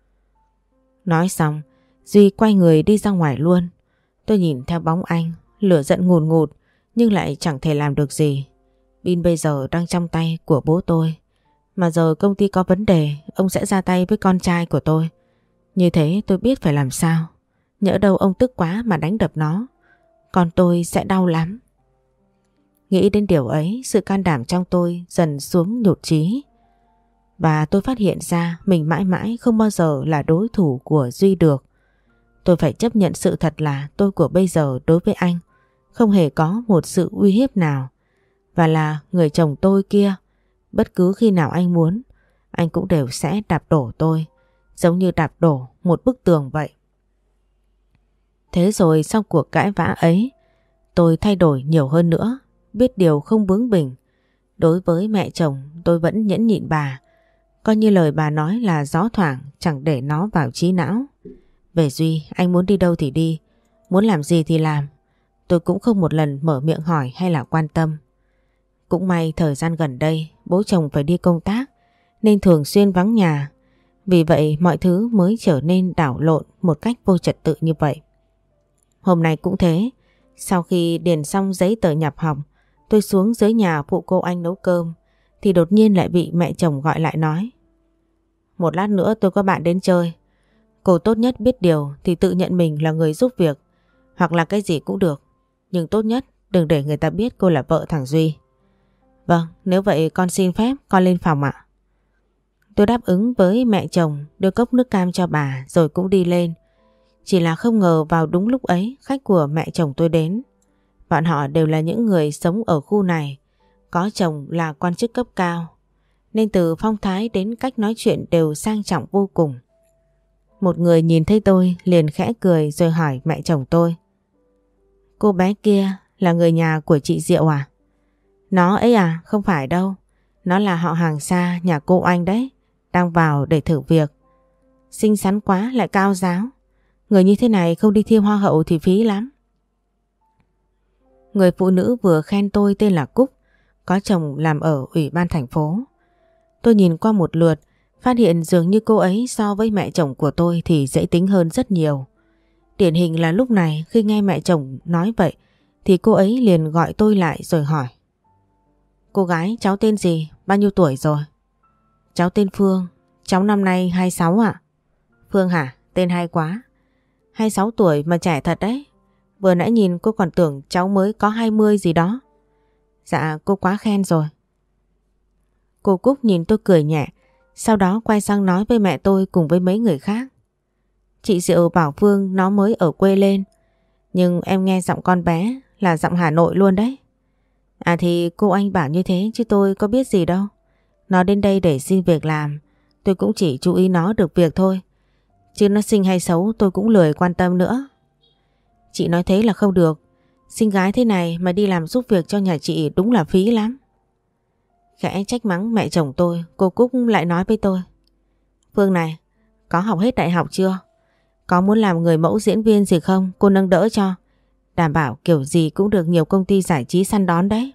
Nói xong, Duy quay người đi ra ngoài luôn. Tôi nhìn theo bóng anh, lửa giận ngùn ngụt nhưng lại chẳng thể làm được gì. Pin bây giờ đang trong tay của bố tôi. Mà giờ công ty có vấn đề, ông sẽ ra tay với con trai của tôi. Như thế tôi biết phải làm sao. Nhỡ đâu ông tức quá mà đánh đập nó, con tôi sẽ đau lắm. Nghĩ đến điều ấy, sự can đảm trong tôi dần xuống nhụt chí. Và tôi phát hiện ra mình mãi mãi không bao giờ là đối thủ của Duy được. Tôi phải chấp nhận sự thật là tôi của bây giờ đối với anh không hề có một sự uy hiếp nào. Và là người chồng tôi kia, bất cứ khi nào anh muốn, anh cũng đều sẽ đạp đổ tôi, giống như đạp đổ một bức tường vậy. Thế rồi sau cuộc cãi vã ấy, tôi thay đổi nhiều hơn nữa, biết điều không bướng bỉnh. Đối với mẹ chồng tôi vẫn nhẫn nhịn bà, coi như lời bà nói là gió thoảng, chẳng để nó vào trí não. Về Duy, anh muốn đi đâu thì đi, muốn làm gì thì làm. Tôi cũng không một lần mở miệng hỏi hay là quan tâm. Cũng may thời gian gần đây bố chồng phải đi công tác nên thường xuyên vắng nhà. Vì vậy mọi thứ mới trở nên đảo lộn một cách vô trật tự như vậy. Hôm nay cũng thế, sau khi điền xong giấy tờ nhập học, tôi xuống dưới nhà phụ cô anh nấu cơm thì đột nhiên lại bị mẹ chồng gọi lại nói: một lát nữa tôi có bạn đến chơi. Cô tốt nhất biết điều thì tự nhận mình là người giúp việc, hoặc là cái gì cũng được, nhưng tốt nhất đừng để người ta biết cô là vợ thằng Duy. Vâng, nếu vậy con xin phép con lên phòng ạ. Tôi đáp ứng với mẹ chồng, đưa cốc nước cam cho bà rồi cũng đi lên. Chỉ là không ngờ vào đúng lúc ấy khách của mẹ chồng tôi đến. Bọn họ đều là những người sống ở khu này, có chồng là quan chức cấp cao, nên từ phong thái đến cách nói chuyện đều sang trọng vô cùng. Một người nhìn thấy tôi liền khẽ cười rồi hỏi mẹ chồng tôi: cô bé kia là người nhà của chị Diệu à? Nó ấy à? Không phải đâu, nó là họ hàng xa nhà cô anh đấy, đang vào để thử việc. Xinh xắn quá lại cao ráo, người như thế này không đi thi hoa hậu thì phí lắm. Người phụ nữ vừa khen tôi tên là Cúc, có chồng làm ở ủy ban thành phố. Tôi nhìn qua một lượt, phát hiện dường như cô ấy so với mẹ chồng của tôi thì dễ tính hơn rất nhiều. Điển hình là lúc này khi nghe mẹ chồng nói vậy thì cô ấy liền gọi tôi lại rồi hỏi: cô gái cháu tên gì, bao nhiêu tuổi rồi? Cháu tên Phương, cháu năm nay hai mươi sáu ạ. Phương hả? Tên hay quá. hai mươi sáu tuổi mà trẻ thật đấy. Vừa nãy nhìn cô còn tưởng cháu mới có hai mươi gì đó. Dạ cô quá khen rồi. Cô Cúc nhìn tôi cười nhẹ, sau đó quay sang nói với mẹ tôi cùng với mấy người khác: chị Diệu bảo Phương nó mới ở quê lên, nhưng em nghe giọng con bé là giọng Hà Nội luôn đấy. À thì cô anh bảo như thế chứ tôi có biết gì đâu. Nó đến đây để xin việc làm, tôi cũng chỉ chú ý nó được việc thôi, chứ nó xinh hay xấu tôi cũng lười quan tâm nữa. Chị nói thế là không được, xinh gái thế này mà đi làm giúp việc cho nhà chị đúng là phí lắm. Khẽ trách mắng mẹ chồng tôi, cô Cúc lại nói với tôi: Phương này, có học hết đại học chưa? Có muốn làm người mẫu diễn viên gì không? Cô nâng đỡ cho. Đảm bảo kiểu gì cũng được nhiều công ty giải trí săn đón đấy.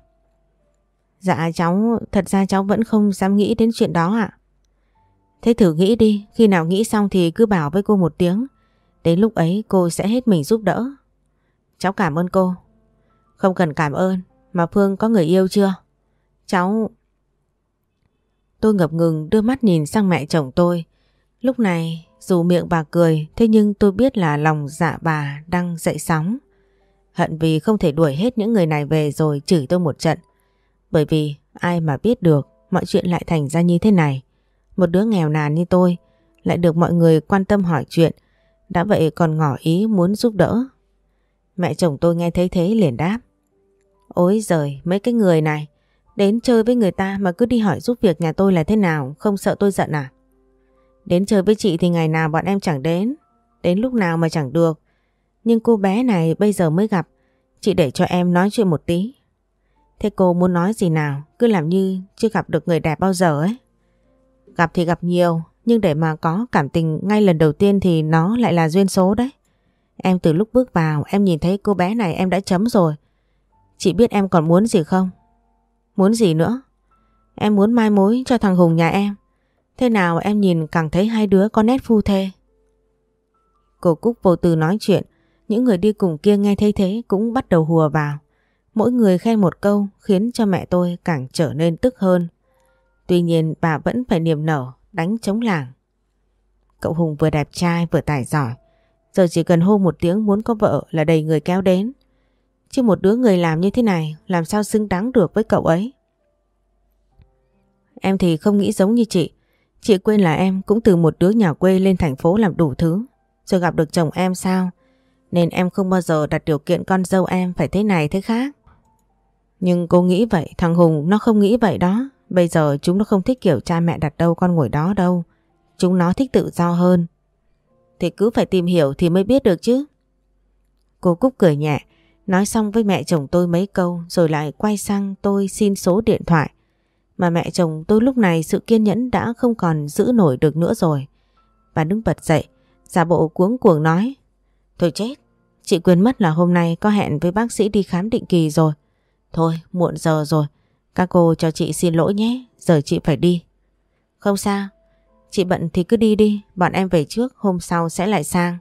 Dạ cháu, thật ra cháu vẫn không dám nghĩ đến chuyện đó ạ. Thế thử nghĩ đi, khi nào nghĩ xong thì cứ bảo với cô một tiếng. Đến lúc ấy cô sẽ hết mình giúp đỡ. Cháu cảm ơn cô. Không cần cảm ơn, mà Phương có người yêu chưa? Cháu... Tôi ngập ngừng đưa mắt nhìn sang mẹ chồng tôi. Lúc này dù miệng bà cười, thế nhưng tôi biết là lòng dạ bà đang dậy sóng. Hận vì không thể đuổi hết những người này về rồi chửi tôi một trận. Bởi vì ai mà biết được mọi chuyện lại thành ra như thế này. Một đứa nghèo nàn như tôi lại được mọi người quan tâm hỏi chuyện, đã vậy còn ngỏ ý muốn giúp đỡ. Mẹ chồng tôi nghe thấy thế liền đáp: ôi giời, mấy cái người này đến chơi với người ta mà cứ đi hỏi giúp việc nhà tôi là thế nào, không sợ tôi giận à? Đến chơi với chị thì ngày nào bọn em chẳng đến, đến lúc nào mà chẳng được. Nhưng cô bé này bây giờ mới gặp, chị để cho em nói chuyện một tí. Thế cô muốn nói gì nào, cứ làm như chưa gặp được người đẹp bao giờ ấy. Gặp thì gặp nhiều, nhưng để mà có cảm tình ngay lần đầu tiên thì nó lại là duyên số đấy. Em từ lúc bước vào em nhìn thấy cô bé này em đã chấm rồi. Chị biết em còn muốn gì không? Muốn gì nữa? Em muốn mai mối cho thằng Hùng nhà em. Thế nào em nhìn càng thấy hai đứa có nét phu thê. Cô Cúc vô tư nói chuyện. Những người đi cùng kia nghe thấy thế cũng bắt đầu hùa vào. Mỗi người khen một câu khiến cho mẹ tôi càng trở nên tức hơn. Tuy nhiên bà vẫn phải niềm nở đánh trống lảng. Cậu Hùng vừa đẹp trai vừa tài giỏi. Giờ chỉ cần hô một tiếng muốn có vợ là đầy người kéo đến. Chứ một đứa người làm như thế này làm sao xứng đáng được với cậu ấy. Em thì không nghĩ giống như chị. Chị quên là em cũng từ một đứa nhà quê lên thành phố làm đủ thứ. Rồi gặp được chồng em sao? Nên em không bao giờ đặt điều kiện con dâu em phải thế này thế khác. Nhưng cô nghĩ vậy, thằng Hùng nó không nghĩ vậy đó. Bây giờ chúng nó không thích kiểu cha mẹ đặt đâu con ngồi đó đâu. Chúng nó thích tự do hơn. Thì cứ phải tìm hiểu thì mới biết được chứ. Cô Cúc cười nhẹ, nói xong với mẹ chồng tôi mấy câu rồi lại quay sang tôi xin số điện thoại. Mà mẹ chồng tôi lúc này sự kiên nhẫn đã không còn giữ nổi được nữa rồi. Bà đứng bật dậy, giả bộ cuống cuồng nói. Thôi chết, chị quên mất là hôm nay có hẹn với bác sĩ đi khám định kỳ rồi. Thôi, muộn giờ rồi, các cô cho chị xin lỗi nhé, giờ chị phải đi. Không sao, chị bận thì cứ đi đi, bọn em về trước, hôm sau sẽ lại sang.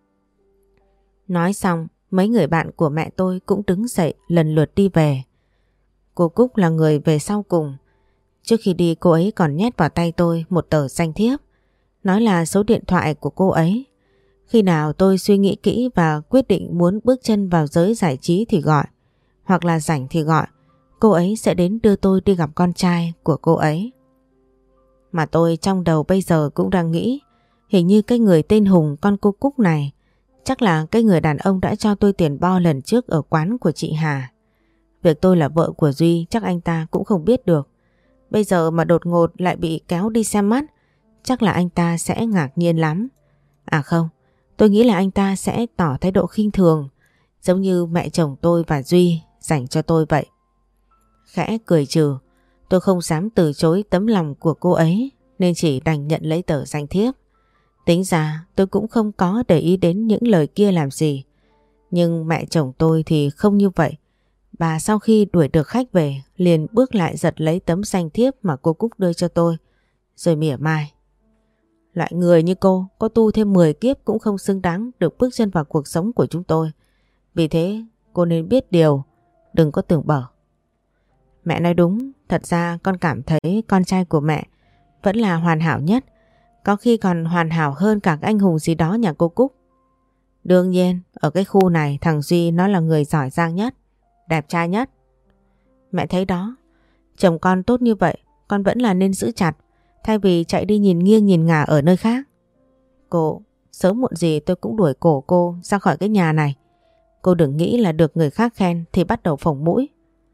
Nói xong, mấy người bạn của mẹ tôi cũng đứng dậy lần lượt đi về. Cô Cúc là người về sau cùng. Trước khi đi cô ấy còn nhét vào tay tôi một tờ danh thiếp, nói là số điện thoại của cô ấy. Khi nào tôi suy nghĩ kỹ và quyết định muốn bước chân vào giới giải trí thì gọi, hoặc là rảnh thì gọi, cô ấy sẽ đến đưa tôi đi gặp con trai của cô ấy. Mà tôi trong đầu bây giờ cũng đang nghĩ, hình như cái người tên Hùng con cô Cúc này chắc là cái người đàn ông đã cho tôi tiền bo lần trước ở quán của chị Hà. Việc tôi là vợ của Duy chắc anh ta cũng không biết được. Bây giờ mà đột ngột lại bị kéo đi xem mắt, chắc là anh ta sẽ ngạc nhiên lắm. À không, tôi nghĩ là anh ta sẽ tỏ thái độ khinh thường, giống như mẹ chồng tôi và Duy dành cho tôi vậy. Khẽ cười trừ, tôi không dám từ chối tấm lòng của cô ấy nên chỉ đành nhận lấy tờ danh thiếp. Tính ra tôi cũng không có để ý đến những lời kia làm gì. Nhưng mẹ chồng tôi thì không như vậy. Bà sau khi đuổi được khách về liền bước lại giật lấy tấm danh thiếp mà cô Cúc đưa cho tôi, rồi mỉa mai. Loại người như cô có tu thêm mười kiếp cũng không xứng đáng được bước chân vào cuộc sống của chúng tôi. Vì thế cô nên biết điều, đừng có tưởng bở. Mẹ nói đúng, thật ra con cảm thấy con trai của mẹ vẫn là hoàn hảo nhất. Có khi còn hoàn hảo hơn cả anh Hùng gì đó nhà cô Cúc. Đương nhiên, ở cái khu này thằng Duy nó là người giỏi giang nhất, đẹp trai nhất. Mẹ thấy đó, chồng con tốt như vậy, con vẫn là nên giữ chặt, thay vì chạy đi nhìn nghiêng nhìn ngả ở nơi khác. Cô, sớm muộn gì tôi cũng đuổi cổ cô ra khỏi cái nhà này. Cô đừng nghĩ là được người khác khen thì bắt đầu phồng mũi.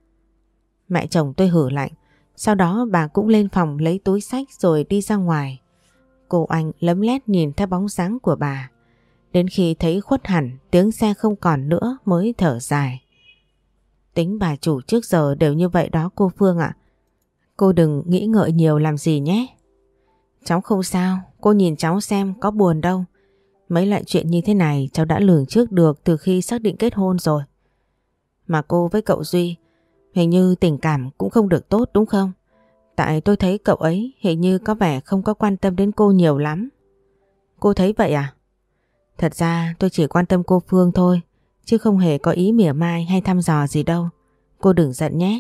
Mẹ chồng tôi hử lạnh, sau đó bà cũng lên phòng lấy túi xách rồi đi ra ngoài. Cô Anh lấm lét nhìn theo bóng dáng của bà. Đến khi thấy khuất hẳn, tiếng xe không còn nữa mới thở dài. Tính bà chủ trước giờ đều như vậy đó cô Phương ạ. Cô đừng nghĩ ngợi nhiều làm gì nhé. Cháu không sao, cô nhìn cháu xem có buồn đâu. Mấy loại chuyện như thế này cháu đã lường trước được từ khi xác định kết hôn rồi. Mà cô với cậu Duy hình như tình cảm cũng không được tốt đúng không? Tại tôi thấy cậu ấy hình như có vẻ không có quan tâm đến cô nhiều lắm. Cô thấy vậy à? Thật ra tôi chỉ quan tâm cô Phương thôi, chứ không hề có ý mỉa mai hay thăm dò gì đâu. Cô đừng giận nhé.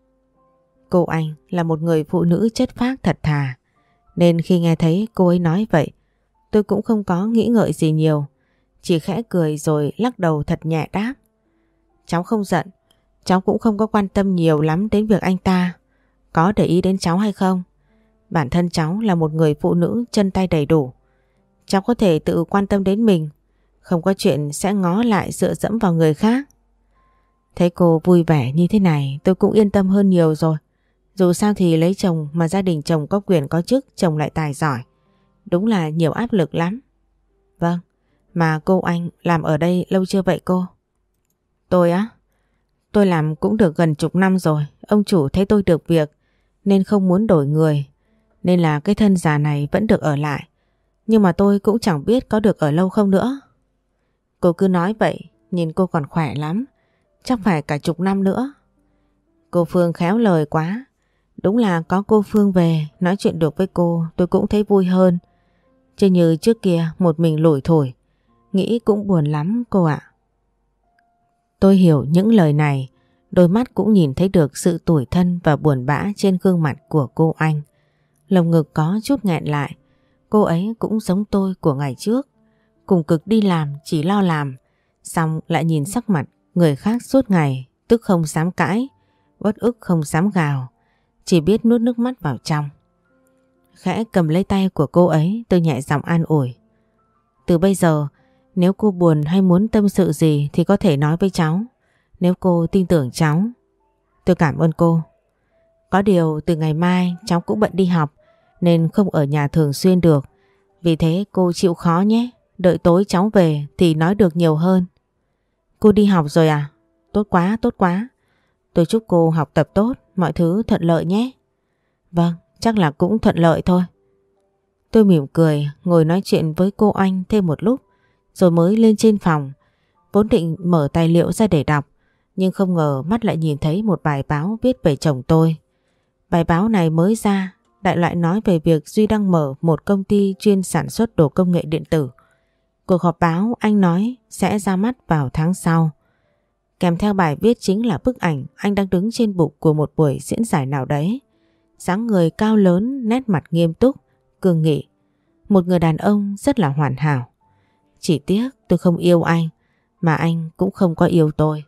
Cô Anh là một người phụ nữ chất phác thật thà, nên khi nghe thấy cô ấy nói vậy, tôi cũng không có nghĩ ngợi gì nhiều, chỉ khẽ cười rồi lắc đầu thật nhẹ đáp. Cháu không giận, cháu cũng không có quan tâm nhiều lắm đến việc anh ta có để ý đến cháu hay không. Bản thân cháu là một người phụ nữ chân tay đầy đủ. Cháu có thể tự quan tâm đến mình, không có chuyện sẽ ngó lại dựa dẫm vào người khác. Thấy cô vui vẻ như thế này tôi cũng yên tâm hơn nhiều rồi. Dù sao thì lấy chồng mà gia đình chồng có quyền có chức, chồng lại tài giỏi, đúng là nhiều áp lực lắm. Vâng, mà cô Anh làm ở đây lâu chưa vậy cô? Tôi á? Tôi làm cũng được gần chục năm rồi. Ông chủ thấy tôi được việc nên không muốn đổi người. nên là cái thân già này vẫn được ở lại. Nhưng mà tôi cũng chẳng biết có được ở lâu không nữa. Cô cứ nói vậy, nhìn cô còn khỏe lắm, chắc phải cả chục năm nữa. Cô Phương khéo lời quá. Đúng là có cô Phương về, nói chuyện được với cô tôi cũng thấy vui hơn. Chứ như trước kia một mình lủi thổi, nghĩ cũng buồn lắm cô ạ. Tôi hiểu những lời này, đôi mắt cũng nhìn thấy được sự tủi thân và buồn bã trên gương mặt của cô Anh. Lồng ngực có chút nghẹn lại. Cô ấy cũng giống tôi của ngày trước, cùng cực đi làm chỉ lo làm, xong lại nhìn sắc mặt người khác suốt ngày, tức không dám cãi, uất ức không dám gào, chỉ biết nuốt nước mắt vào trong. Khẽ cầm lấy tay của cô ấy, tôi nhẹ giọng an ủi. Từ bây giờ, nếu cô buồn hay muốn tâm sự gì thì có thể nói với cháu. Nếu cô tin tưởng cháu, tôi cảm ơn cô. Có điều từ ngày mai cháu cũng bận đi học nên không ở nhà thường xuyên được. Vì thế cô chịu khó nhé, đợi tối cháu về thì nói được nhiều hơn. Cô đi học rồi à? Tốt quá, tốt quá. Tôi chúc cô học tập tốt, mọi thứ thuận lợi nhé. Vâng, chắc là cũng thuận lợi thôi. Tôi mỉm cười, ngồi nói chuyện với cô Anh thêm một lúc, rồi mới lên trên phòng. Vốn định mở tài liệu ra để đọc, nhưng không ngờ mắt lại nhìn thấy một bài báo viết về chồng tôi. Bài báo này mới ra, đại loại nói về việc Duy đang mở một công ty chuyên sản xuất đồ công nghệ điện tử. Cuộc họp báo anh nói sẽ ra mắt vào tháng sau. Kèm theo bài viết chính là bức ảnh anh đang đứng trên bục của một buổi diễn giải nào đấy. Dáng người cao lớn, nét mặt nghiêm túc, cương nghị. Một người đàn ông rất là hoàn hảo. Chỉ tiếc tôi không yêu anh, mà anh cũng không có yêu tôi.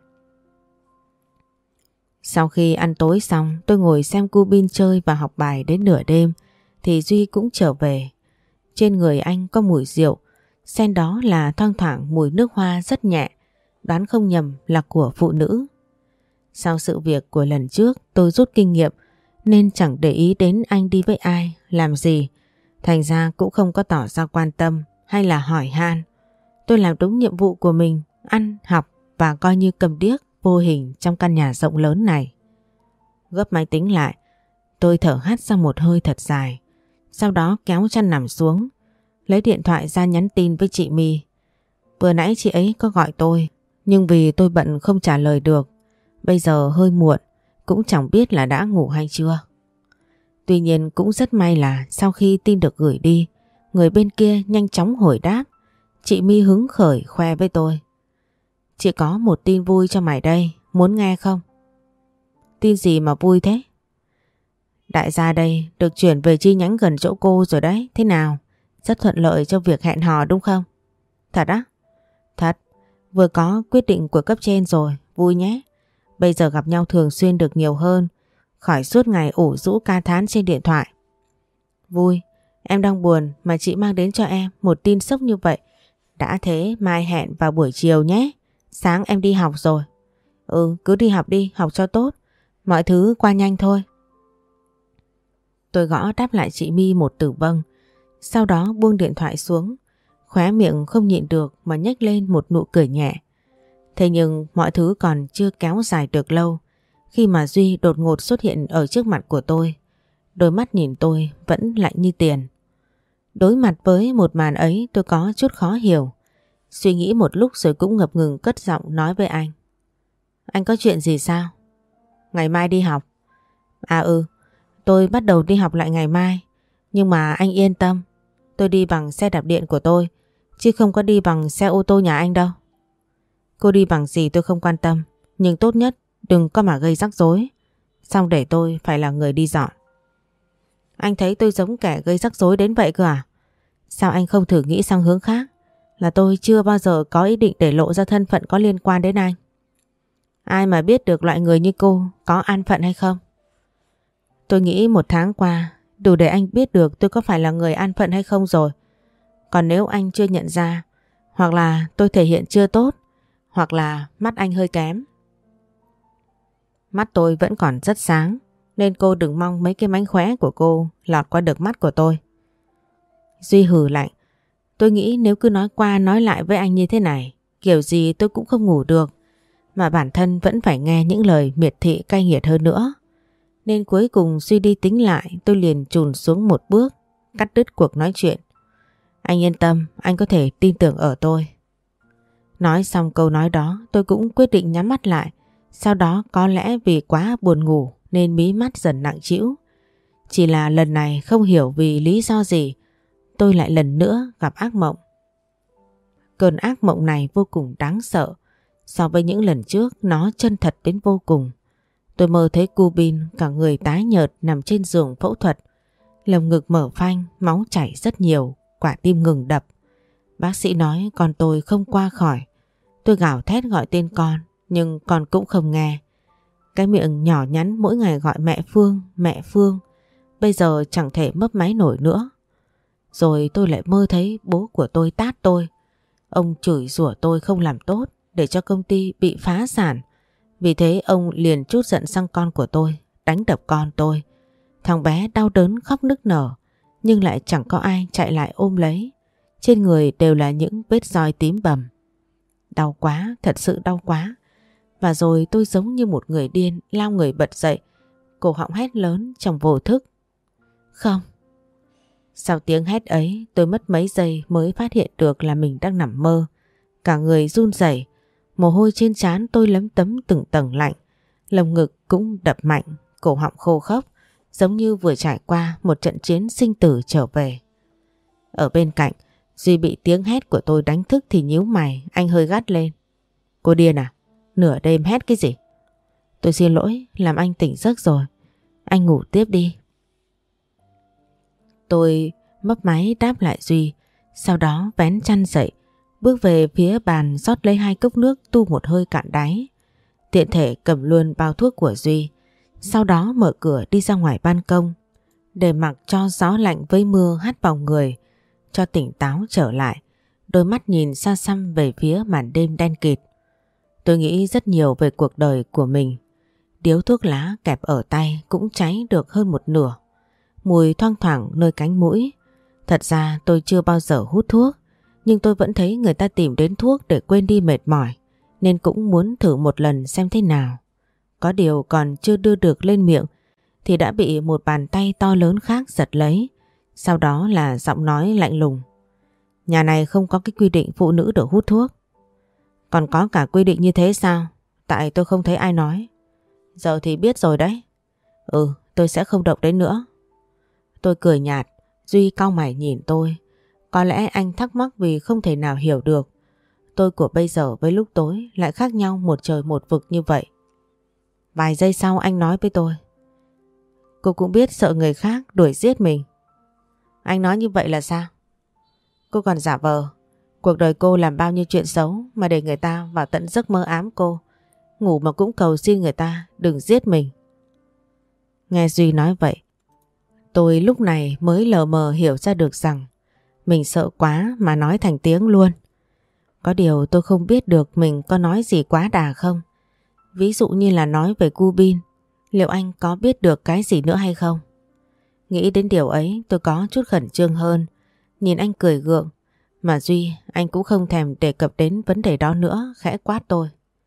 Sau khi ăn tối xong, tôi ngồi xem cu bin chơi và học bài đến nửa đêm thì Duy cũng trở về. Trên người anh có mùi rượu, xen đó là thoang thoảng mùi nước hoa rất nhẹ, đoán không nhầm là của phụ nữ. Sau sự việc của lần trước, tôi rút kinh nghiệm nên chẳng để ý đến anh đi với ai, làm gì. Thành ra cũng không có tỏ ra quan tâm hay là hỏi han. Tôi làm đúng nhiệm vụ của mình, ăn, học và coi như cầm điếc vô hình trong căn nhà rộng lớn này. Gấp máy tính lại, tôi thở hắt ra một hơi thật dài. Sau đó kéo chăn nằm xuống, lấy điện thoại ra nhắn tin với chị My. Vừa nãy chị ấy có gọi tôi, nhưng vì tôi bận không trả lời được. Bây giờ hơi muộn, cũng chẳng biết là đã ngủ hay chưa. Tuy nhiên cũng rất may là sau khi tin được gửi đi, người bên kia nhanh chóng hồi đáp. Chị My hứng khởi khoe với tôi. Chị có một tin vui cho mày đây, muốn nghe không? Tin gì mà vui thế? Đại gia đây được chuyển về chi nhánh gần chỗ cô rồi đấy, thế nào? Rất thuận lợi cho việc hẹn hò đúng không? Thật á? Thật, vừa có quyết định của cấp trên rồi, vui nhé. Bây giờ gặp nhau thường xuyên được nhiều hơn, khỏi suốt ngày ủ rũ ca thán trên điện thoại. Vui, em đang buồn mà chị mang đến cho em một tin sốc như vậy. Đã thế mai hẹn vào buổi chiều nhé. Sáng em đi học rồi. Ừ, cứ đi học đi, học cho tốt. Mọi thứ qua nhanh thôi. Tôi gõ đáp lại chị My một từ vâng. Sau đó buông điện thoại xuống, khóe miệng không nhịn được mà nhếch lên một nụ cười nhẹ. Thế nhưng mọi thứ còn chưa kéo dài được lâu khi mà Duy đột ngột xuất hiện ở trước mặt của tôi. Đôi mắt nhìn tôi vẫn lạnh như tiền. Đối mặt với một màn ấy tôi có chút khó hiểu. Suy nghĩ một lúc rồi cũng ngập ngừng cất giọng nói với anh. Anh có chuyện gì sao? Ngày mai đi học. À ừ, tôi bắt đầu đi học lại ngày mai. Nhưng mà anh yên tâm, tôi đi bằng xe đạp điện của tôi, chứ không có đi bằng xe ô tô nhà anh đâu. Cô đi bằng gì tôi không quan tâm, nhưng tốt nhất đừng có mà gây rắc rối. Xong để tôi phải là người đi dọn. Anh thấy tôi giống kẻ gây rắc rối đến vậy cơ à? Sao anh không thử nghĩ sang hướng khác? Là tôi chưa bao giờ có ý định để lộ ra thân phận có liên quan đến anh. Ai mà biết được loại người như cô có an phận hay không? Tôi nghĩ một tháng qua đủ để anh biết được tôi có phải là người an phận hay không rồi. Còn nếu anh chưa nhận ra, hoặc là tôi thể hiện chưa tốt, hoặc là mắt anh hơi kém. Mắt tôi vẫn còn rất sáng, nên cô đừng mong mấy cái mánh khóe của cô lọt qua được mắt của tôi. Duy hừ lạnh. Tôi nghĩ nếu cứ nói qua nói lại với anh như thế này, kiểu gì tôi cũng không ngủ được, mà bản thân vẫn phải nghe những lời miệt thị cay nghiệt hơn nữa. Nên cuối cùng suy đi tính lại tôi liền chùn xuống một bước, cắt đứt cuộc nói chuyện. Anh yên tâm, anh có thể tin tưởng ở tôi. Nói xong câu nói đó tôi cũng quyết định nhắm mắt lại. Sau đó có lẽ vì quá buồn ngủ nên mí mắt dần nặng trĩu. Chỉ là lần này không hiểu vì lý do gì tôi lại lần nữa gặp ác mộng. Cơn ác mộng này vô cùng đáng sợ. So với những lần trước nó chân thật đến vô cùng. Tôi mơ thấy cu Bin cả người tái nhợt nằm trên giường phẫu thuật. Lồng ngực mở phanh, máu chảy rất nhiều, quả tim ngừng đập. Bác sĩ nói con tôi không qua khỏi. Tôi gào thét gọi tên con, nhưng con cũng không nghe. Cái miệng nhỏ nhắn mỗi ngày gọi mẹ Phương, mẹ Phương, bây giờ chẳng thể mấp máy nổi nữa. Rồi tôi lại mơ thấy bố của tôi tát tôi. Ông chửi rủa tôi không làm tốt để cho công ty bị phá sản. Vì thế ông liền trút giận sang con của tôi, đánh đập con tôi. Thằng bé đau đớn khóc nức nở, nhưng lại chẳng có ai chạy lại ôm lấy. Trên người đều là những vết roi tím bầm. Đau quá, thật sự đau quá. Và rồi tôi giống như một người điên lao người bật dậy, cổ họng hét lớn trong vô thức. Không. Sau tiếng hét ấy tôi mất mấy giây mới phát hiện được là mình đang nằm mơ. Cả người run rẩy, mồ hôi trên trán tôi lấm tấm từng tầng lạnh. Lồng ngực cũng đập mạnh, cổ họng khô khốc, giống như vừa trải qua một trận chiến sinh tử trở về. Ở bên cạnh, Duy bị tiếng hét của tôi đánh thức thì nhíu mày, anh hơi gắt lên. Cô điên à? Nửa đêm hét cái gì? Tôi xin lỗi, làm anh tỉnh giấc rồi. Anh ngủ tiếp đi. Tôi mấp máy đáp lại Duy, sau đó vén chăn dậy, bước về phía bàn rót lấy hai cốc nước tu một hơi cạn đáy. Tiện thể cầm luôn bao thuốc của Duy, sau đó mở cửa đi ra ngoài ban công, để mặc cho gió lạnh với mưa hắt vào người, cho tỉnh táo trở lại, đôi mắt nhìn xa xăm về phía màn đêm đen kịt. Tôi nghĩ rất nhiều về cuộc đời của mình. Điếu thuốc lá kẹp ở tay cũng cháy được hơn một nửa. Mùi thoang thoảng nơi cánh mũi. Thật ra tôi chưa bao giờ hút thuốc, nhưng tôi vẫn thấy người ta tìm đến thuốc để quên đi mệt mỏi, nên cũng muốn thử một lần xem thế nào. Có điều còn chưa đưa được lên miệng thì đã bị một bàn tay to lớn khác giật lấy. Sau đó là giọng nói lạnh lùng. Nhà này không có cái quy định phụ nữ được hút thuốc. Còn có cả quy định như thế sao? Tại tôi không thấy ai nói. Giờ thì biết rồi đấy. Ừ, tôi sẽ không động đến nữa. Tôi cười nhạt. Duy cau mày nhìn tôi. Có lẽ anh thắc mắc vì không thể nào hiểu được tôi của bây giờ với lúc tối lại khác nhau một trời một vực như vậy. Vài giây sau anh nói với tôi. Cô cũng biết sợ người khác đuổi giết mình. Anh nói như vậy là sao? Cô còn giả vờ. Cuộc đời cô làm bao nhiêu chuyện xấu mà để người ta vào tận giấc mơ ám cô. Ngủ mà cũng cầu xin người ta đừng giết mình. Nghe Duy nói vậy, tôi lúc này mới lờ mờ hiểu ra được rằng mình sợ quá mà nói thành tiếng luôn. Có điều tôi không biết được mình có nói gì quá đà không. Ví dụ như là nói về cu Bin, liệu anh có biết được cái gì nữa hay không? Nghĩ đến điều ấy tôi có chút khẩn trương hơn. Nhìn anh cười gượng, mà Duy anh cũng không thèm đề cập đến vấn đề đó nữa, khẽ quát tôi.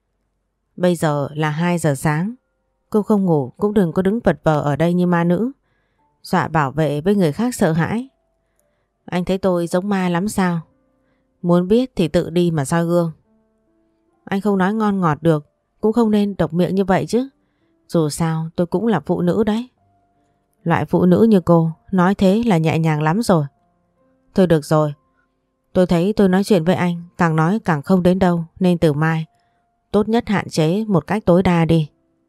Bây giờ là hai giờ sáng, cô không ngủ cũng đừng có đứng vật vờ ở đây như ma nữ, dọa bảo vệ với người khác sợ hãi. Anh thấy tôi giống ma lắm sao? Muốn biết thì tự đi mà soi gương. Anh không nói ngon ngọt được, cũng không nên độc miệng như vậy chứ. Dù sao tôi cũng là phụ nữ đấy. Loại phụ nữ như cô nói thế là nhẹ nhàng lắm rồi. Thôi được rồi, tôi thấy tôi nói chuyện với anh càng nói càng không đến đâu, nên từ mai tốt nhất hạn chế một cách tối đa đi.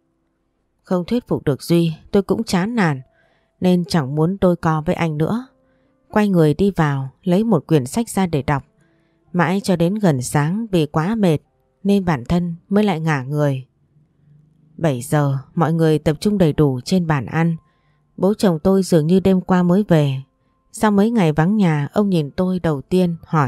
Không thuyết phục được Duy, tôi cũng chán nản nên chẳng muốn đôi co với anh nữa. Quay người đi vào lấy một quyển sách ra để đọc. Mãi cho đến gần sáng vì quá mệt nên bản thân mới lại ngả người. bảy giờ mọi người tập trung đầy đủ trên bàn ăn. Bố chồng tôi dường như đêm qua mới về. Sau mấy ngày vắng nhà, ông nhìn tôi đầu tiên hỏi.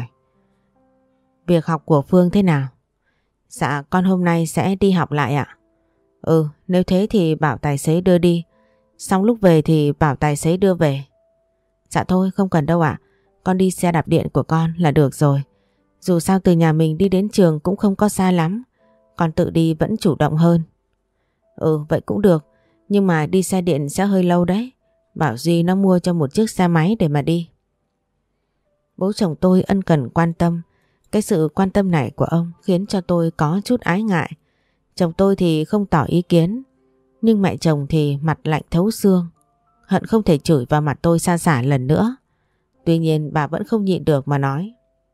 Việc học của Phương thế nào? Dạ con hôm nay sẽ đi học lại ạ. Ừ, nếu thế thì bảo tài xế đưa đi. Xong lúc về thì bảo tài xế đưa về. Dạ thôi không cần đâu ạ. Con đi xe đạp điện của con là được rồi. Dù sao từ nhà mình đi đến trường cũng không có xa lắm. Con tự đi vẫn chủ động hơn. Ừ vậy cũng được. Nhưng mà đi xe điện sẽ hơi lâu đấy. Bảo Duy nó mua cho một chiếc xe máy để mà đi. Bố chồng tôi ân cần quan tâm. Cái sự quan tâm này của ông khiến cho tôi có chút ái ngại. Chồng tôi thì không tỏ ý kiến, nhưng mẹ chồng thì mặt lạnh thấu xương, hận không thể chửi vào mặt tôi sa sả lần nữa. Tuy nhiên bà vẫn không nhịn được mà nói.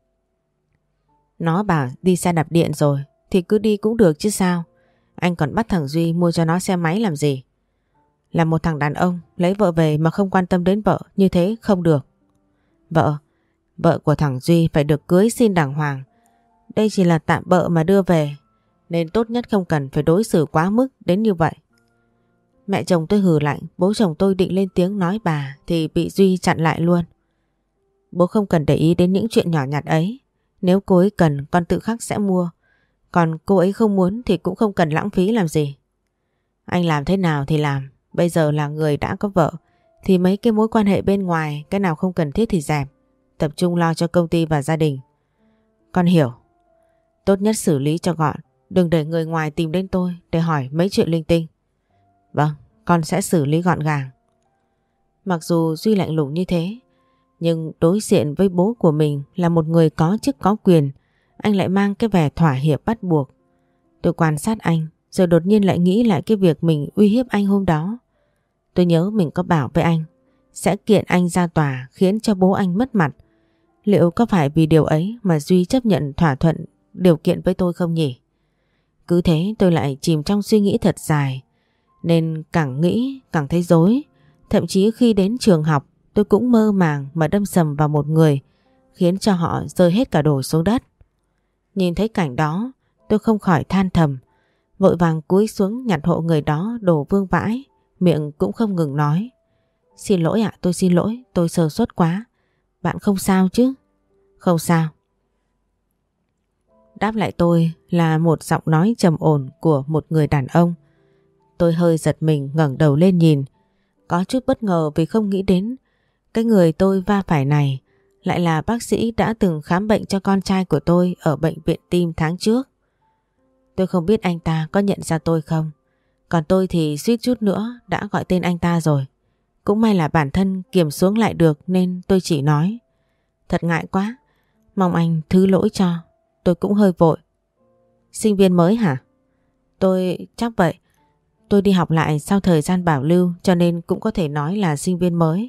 Nó bảo đi xe đạp điện rồi thì cứ đi cũng được chứ sao. Anh còn bắt thằng Duy mua cho nó xe máy làm gì? Là một thằng đàn ông lấy vợ về mà không quan tâm đến vợ, như thế không được. Vợ, vợ của thằng Duy phải được cưới xin đàng hoàng. Đây chỉ là tạm bợ mà đưa về, nên tốt nhất không cần phải đối xử quá mức đến như vậy. Mẹ chồng tôi hừ lạnh, bố chồng tôi định lên tiếng nói bà thì bị Duy chặn lại luôn. Bố không cần để ý đến những chuyện nhỏ nhặt ấy. Nếu cô ấy cần con tự khắc sẽ mua. Còn cô ấy không muốn thì cũng không cần lãng phí làm gì. Anh làm thế nào thì làm. Bây giờ là người đã có vợ thì mấy cái mối quan hệ bên ngoài, cái nào không cần thiết thì dẹp. Tập trung lo cho công ty và gia đình. Con hiểu. Tốt nhất xử lý cho gọn. Đừng để người ngoài tìm đến tôi để hỏi mấy chuyện linh tinh. Vâng, con sẽ xử lý gọn gàng. Mặc dù Duy lạnh lùng như thế, nhưng đối diện với bố của mình là một người có chức có quyền, anh lại mang cái vẻ thỏa hiệp bắt buộc. Tôi quan sát anh, rồi đột nhiên lại nghĩ lại cái việc mình uy hiếp anh hôm đó. Tôi nhớ mình có bảo với anh sẽ kiện anh ra tòa khiến cho bố anh mất mặt. Liệu có phải vì điều ấy mà Duy chấp nhận thỏa thuận điều kiện với tôi không nhỉ? Cứ thế tôi lại chìm trong suy nghĩ thật dài, nên càng nghĩ càng thấy rối. Thậm chí khi đến trường học tôi cũng mơ màng mà đâm sầm vào một người, khiến cho họ rơi hết cả đồ xuống đất. Nhìn thấy cảnh đó tôi không khỏi than thầm, vội vàng cúi xuống nhặt hộ người đó đổ vương vãi, miệng cũng không ngừng nói. Xin lỗi ạ, tôi xin lỗi, tôi sơ suất quá. Bạn không sao chứ? Không sao. Đáp lại tôi là một giọng nói trầm ổn của một người đàn ông. Tôi hơi giật mình ngẩng đầu lên nhìn, có chút bất ngờ vì không nghĩ đến cái người tôi va phải này lại là bác sĩ đã từng khám bệnh cho con trai của tôi ở bệnh viện tim tháng trước. Tôi không biết anh ta có nhận ra tôi không, còn tôi thì suýt chút nữa đã gọi tên anh ta rồi. Cũng may là bản thân kiềm xuống lại được nên tôi chỉ nói: thật ngại quá, mong anh thứ lỗi cho, tôi cũng hơi vội. Sinh viên mới hả? Tôi chắc vậy. Tôi đi học lại sau thời gian bảo lưu cho nên cũng có thể nói là sinh viên mới.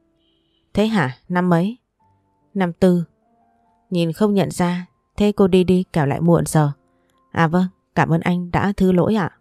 Thế hả? Năm mấy? Năm tư. Nhìn không nhận ra. Thế cô đi đi kẻo lại muộn giờ. À vâng, cảm ơn anh đã thứ lỗi ạ.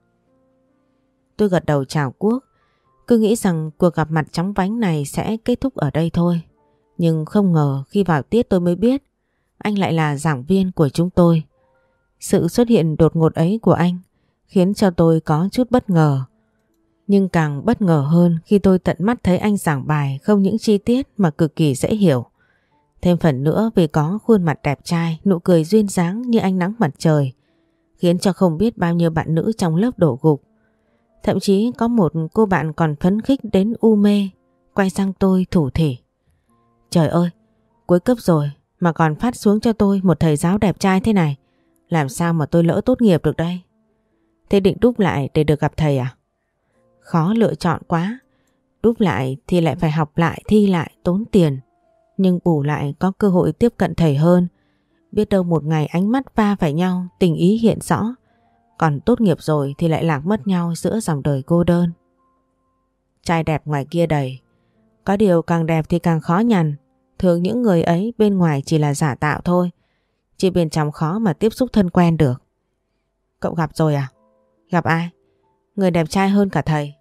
Tôi gật đầu chào Quốc. Cứ nghĩ rằng cuộc gặp mặt chóng vánh này sẽ kết thúc ở đây thôi. Nhưng không ngờ khi vào tiết tôi mới biết anh lại là giảng viên của chúng tôi. Sự xuất hiện đột ngột ấy của anh khiến cho tôi có chút bất ngờ. Nhưng càng bất ngờ hơn khi tôi tận mắt thấy anh giảng bài không những chi tiết mà cực kỳ dễ hiểu. Thêm phần nữa vì có khuôn mặt đẹp trai, nụ cười duyên dáng như ánh nắng mặt trời, khiến cho không biết bao nhiêu bạn nữ trong lớp đổ gục. Thậm chí có một cô bạn còn phấn khích đến u mê, quay sang tôi thủ thỉ. Trời ơi, cuối cấp rồi mà còn phát xuống cho tôi một thầy giáo đẹp trai thế này. Làm sao mà tôi lỡ tốt nghiệp được đây? Thế định đúp lại để được gặp thầy à? Khó lựa chọn quá. Đúp lại thì lại phải học lại, thi lại, tốn tiền. Nhưng bù lại có cơ hội tiếp cận thầy hơn. Biết đâu một ngày ánh mắt va phải nhau, tình ý hiện rõ. Còn tốt nghiệp rồi thì lại lạc mất nhau giữa dòng đời cô đơn. Trai đẹp ngoài kia đầy. Có điều càng đẹp thì càng khó nhằn. Thường những người ấy bên ngoài chỉ là giả tạo thôi. Chỉ bên trong khó mà tiếp xúc thân quen được. Cậu gặp rồi à? Gặp ai? Người đẹp trai hơn cả thầy.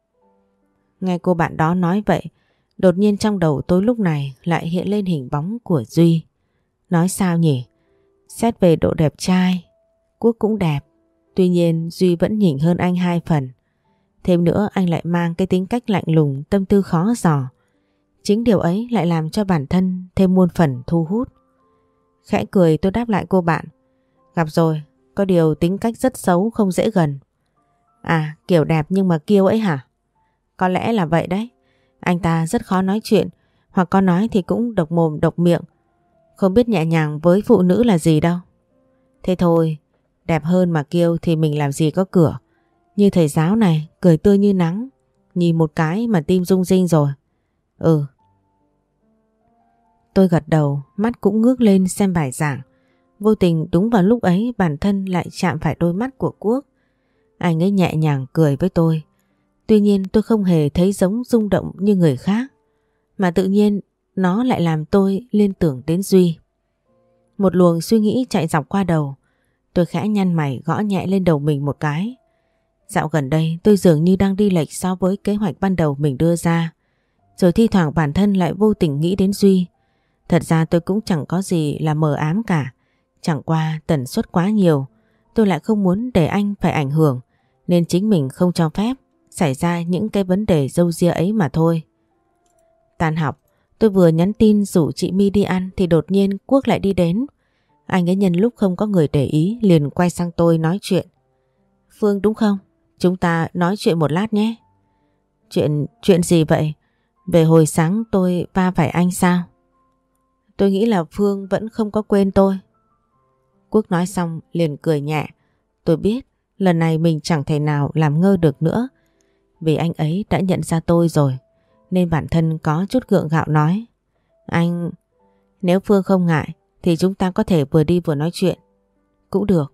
Nghe cô bạn đó nói vậy, đột nhiên trong đầu tôi lúc này lại hiện lên hình bóng của Duy. Nói sao nhỉ? Xét về độ đẹp trai, Quốc cũng đẹp. Tuy nhiên Duy vẫn nhỉnh hơn anh hai phần. Thêm nữa anh lại mang cái tính cách lạnh lùng, tâm tư khó dò. Chính điều ấy lại làm cho bản thân thêm muôn phần thu hút. Khẽ cười tôi đáp lại cô bạn. Gặp rồi, có điều tính cách rất xấu, không dễ gần. À, kiểu đẹp nhưng mà kiêu ấy hả? Có lẽ là vậy đấy. Anh ta rất khó nói chuyện, hoặc có nói thì cũng độc mồm độc miệng. Không biết nhẹ nhàng với phụ nữ là gì đâu. Thế thôi, đẹp hơn mà kiêu thì mình làm gì có cửa. như thầy giáo này, cười tươi như nắng, nhìn một cái mà tim rung rinh rồi. Ừ. Tôi gật đầu, mắt cũng ngước lên xem bài giảng. Vô tình đúng vào lúc ấy bản thân lại chạm phải đôi mắt của Quốc. Anh ấy nhẹ nhàng cười với tôi. Tuy nhiên tôi không hề thấy giống rung động như người khác, mà tự nhiên nó lại làm tôi liên tưởng đến Duy. Một luồng suy nghĩ chạy dọc qua đầu. Tôi khẽ nhăn mày gõ nhẹ lên đầu mình một cái. Dạo gần đây tôi dường như đang đi lệch so với kế hoạch ban đầu mình đưa ra. Rồi thi thoảng bản thân lại vô tình nghĩ đến Duy. Thật ra tôi cũng chẳng có gì là mờ ám cả. Chẳng qua tần suất quá nhiều, tôi lại không muốn để anh phải ảnh hưởng, nên chính mình không cho phép xảy ra những cái vấn đề râu ria ấy mà thôi. Tan học, tôi vừa nhắn tin rủ chị My đi ăn thì đột nhiên Quốc lại đi đến. Anh ấy nhân lúc không có người để ý liền quay sang tôi nói chuyện. Phương đúng không? Chúng ta nói chuyện một lát nhé. Chuyện, chuyện gì vậy? Về hồi sáng tôi va phải anh sao? Tôi nghĩ là Phương vẫn không có quên tôi. Quốc nói xong liền cười nhẹ. Tôi biết lần này mình chẳng thể nào làm ngơ được nữa, vì anh ấy đã nhận ra tôi rồi, nên bản thân có chút gượng gạo nói. Anh, nếu Phương không ngại thì chúng ta có thể vừa đi vừa nói chuyện. Cũng được.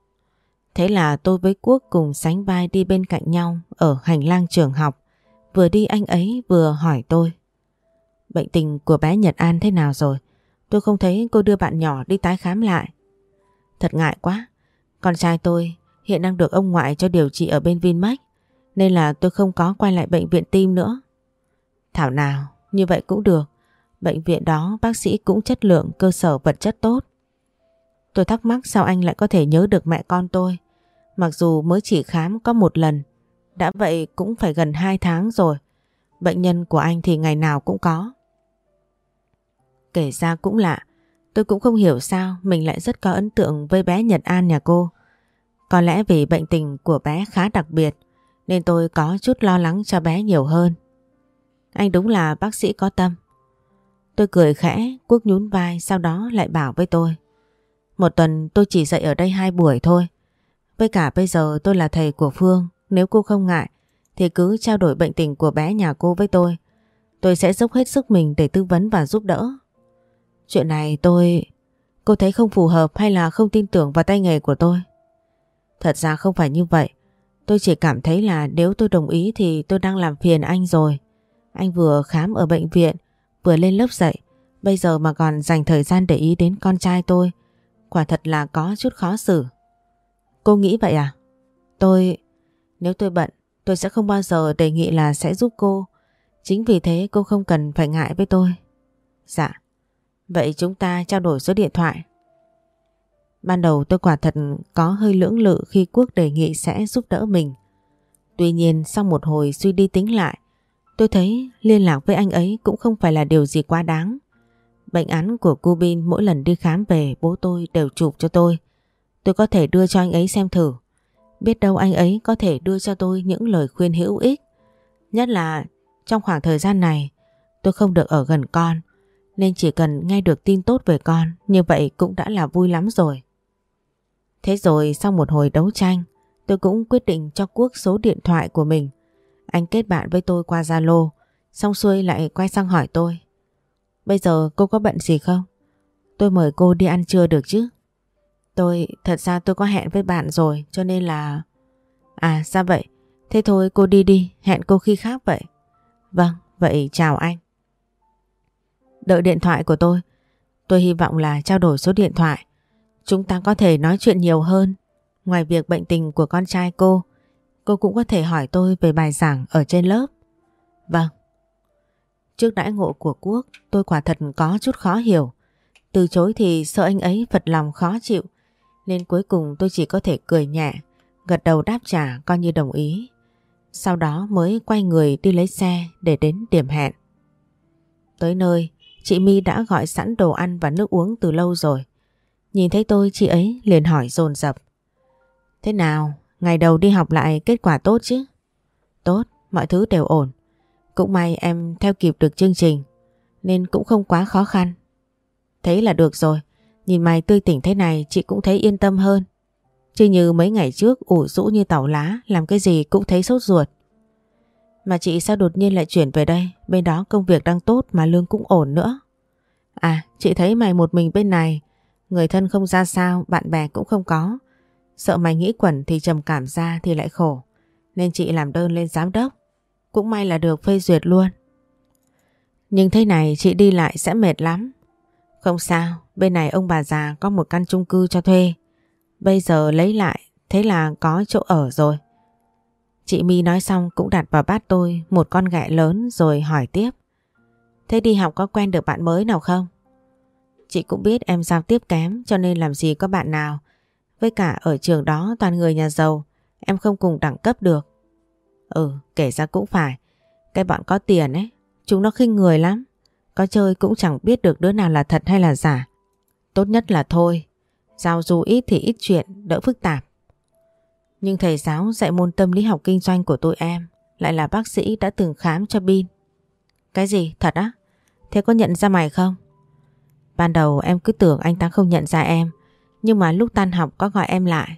Thế là tôi với Quốc cùng sánh vai đi bên cạnh nhau ở hành lang trường học. Vừa đi anh ấy vừa hỏi tôi. Bệnh tình của bé Nhật An thế nào rồi? Tôi không thấy cô đưa bạn nhỏ đi tái khám lại. Thật ngại quá. Con trai tôi hiện đang được ông ngoại cho điều trị ở bên Vinmec, nên là tôi không có quay lại bệnh viện tim nữa. Thảo nào, như vậy cũng được. Bệnh viện đó bác sĩ cũng chất lượng, cơ sở vật chất tốt. Tôi thắc mắc sao anh lại có thể nhớ được mẹ con tôi, mặc dù mới chỉ khám có một lần. Đã vậy cũng phải gần hai tháng rồi. Bệnh nhân của anh thì ngày nào cũng có. Kể ra cũng lạ, tôi cũng không hiểu sao mình lại rất có ấn tượng với bé Nhật An nhà cô. Có lẽ vì bệnh tình của bé khá đặc biệt nên tôi có chút lo lắng cho bé nhiều hơn. Anh đúng là bác sĩ có tâm. Tôi cười khẽ, Quốc nhún vai sau đó lại bảo với tôi. Một tuần tôi chỉ dạy ở đây hai buổi thôi. Với cả bây giờ tôi là thầy của Phương, nếu cô không ngại thì cứ trao đổi bệnh tình của bé nhà cô với tôi. Tôi sẽ dốc hết sức mình để tư vấn và giúp đỡ. Chuyện này tôi... Cô thấy không phù hợp hay là không tin tưởng vào tay nghề của tôi? Thật ra không phải như vậy. Tôi chỉ cảm thấy là nếu tôi đồng ý thì tôi đang làm phiền anh rồi. Anh vừa khám ở bệnh viện, vừa lên lớp dạy, bây giờ mà còn dành thời gian để ý đến con trai tôi, quả thật là có chút khó xử. Cô nghĩ vậy à? Tôi... Nếu tôi bận, tôi sẽ không bao giờ đề nghị là sẽ giúp cô. Chính vì thế cô không cần phải ngại với tôi. Dạ. Vậy chúng ta trao đổi số điện thoại. Ban đầu tôi quả thật có hơi lưỡng lự khi Quốc đề nghị sẽ giúp đỡ mình. Tuy nhiên sau một hồi suy đi tính lại, tôi thấy liên lạc với anh ấy cũng không phải là điều gì quá đáng. Bệnh án của cô Bin mỗi lần đi khám về bố tôi đều chụp cho tôi. Tôi có thể đưa cho anh ấy xem thử. Biết đâu anh ấy có thể đưa cho tôi những lời khuyên hữu ích. Nhất là trong khoảng thời gian này tôi không được ở gần con, nên chỉ cần nghe được tin tốt về con như vậy cũng đã là vui lắm rồi. Thế rồi sau một hồi đấu tranh, tôi cũng quyết định cho Quốc số điện thoại của mình. Anh kết bạn với tôi qua Zalo, xong xuôi lại quay sang hỏi tôi. Bây giờ cô có bận gì không? Tôi mời cô đi ăn trưa được chứ? Tôi, thật ra tôi có hẹn với bạn rồi cho nên là... À sao vậy? Thế thôi cô đi đi, hẹn cô khi khác vậy. Vâng, vậy chào anh. Đợi điện thoại của tôi. Tôi hy vọng là trao đổi số điện thoại, chúng ta có thể nói chuyện nhiều hơn. Ngoài việc bệnh tình của con trai cô, cô cũng có thể hỏi tôi về bài giảng ở trên lớp. Vâng. Trước đãi ngộ của Quốc, tôi quả thật có chút khó hiểu. Từ chối thì sợ anh ấy phật lòng khó chịu, nên cuối cùng tôi chỉ có thể cười nhẹ, gật đầu đáp trả coi như đồng ý. Sau đó mới quay người đi lấy xe để đến điểm hẹn. Tới nơi, chị My đã gọi sẵn đồ ăn và nước uống từ lâu rồi. Nhìn thấy tôi, chị ấy liền hỏi dồn dập. Thế nào, ngày đầu đi học lại kết quả tốt chứ? Tốt, mọi thứ đều ổn. Cũng may em theo kịp được chương trình, nên cũng không quá khó khăn. Thế là được rồi, nhìn mày tươi tỉnh thế này chị cũng thấy yên tâm hơn. Chứ như mấy ngày trước ủ rũ như tàu lá, làm cái gì cũng thấy sốt ruột. Mà chị sao đột nhiên lại chuyển về đây? Bên đó công việc đang tốt mà lương cũng ổn nữa. À, chị thấy mày một mình bên này, người thân không ra sao, bạn bè cũng không có. Sợ mày nghĩ quẩn thì trầm cảm ra thì lại khổ. Nên chị làm đơn lên giám đốc. Cũng may là được phê duyệt luôn. Nhưng thế này chị đi lại sẽ mệt lắm. Không sao, bên này ông bà già có một căn chung cư cho thuê. Bây giờ lấy lại, thế là có chỗ ở rồi. Chị My nói xong cũng đặt vào bát tôi một con ghẹ lớn rồi hỏi tiếp. Thế đi học có quen được bạn mới nào không? Chị cũng biết em giao tiếp kém cho nên làm gì có bạn nào. Với cả ở trường đó toàn người nhà giàu, em không cùng đẳng cấp được. Ừ, kể ra cũng phải. Cái bọn có tiền ấy, chúng nó khinh người lắm. Có chơi cũng chẳng biết được đứa nào là thật hay là giả. Tốt nhất là thôi, giao du ít thì ít chuyện, đỡ phức tạp. Nhưng thầy giáo dạy môn tâm lý học kinh doanh của tụi em lại là bác sĩ đã từng khám cho Bin. Cái gì? Thật á? Thế có nhận ra mày không? Ban đầu em cứ tưởng anh ta không nhận ra em, nhưng mà lúc tan học có gọi em lại.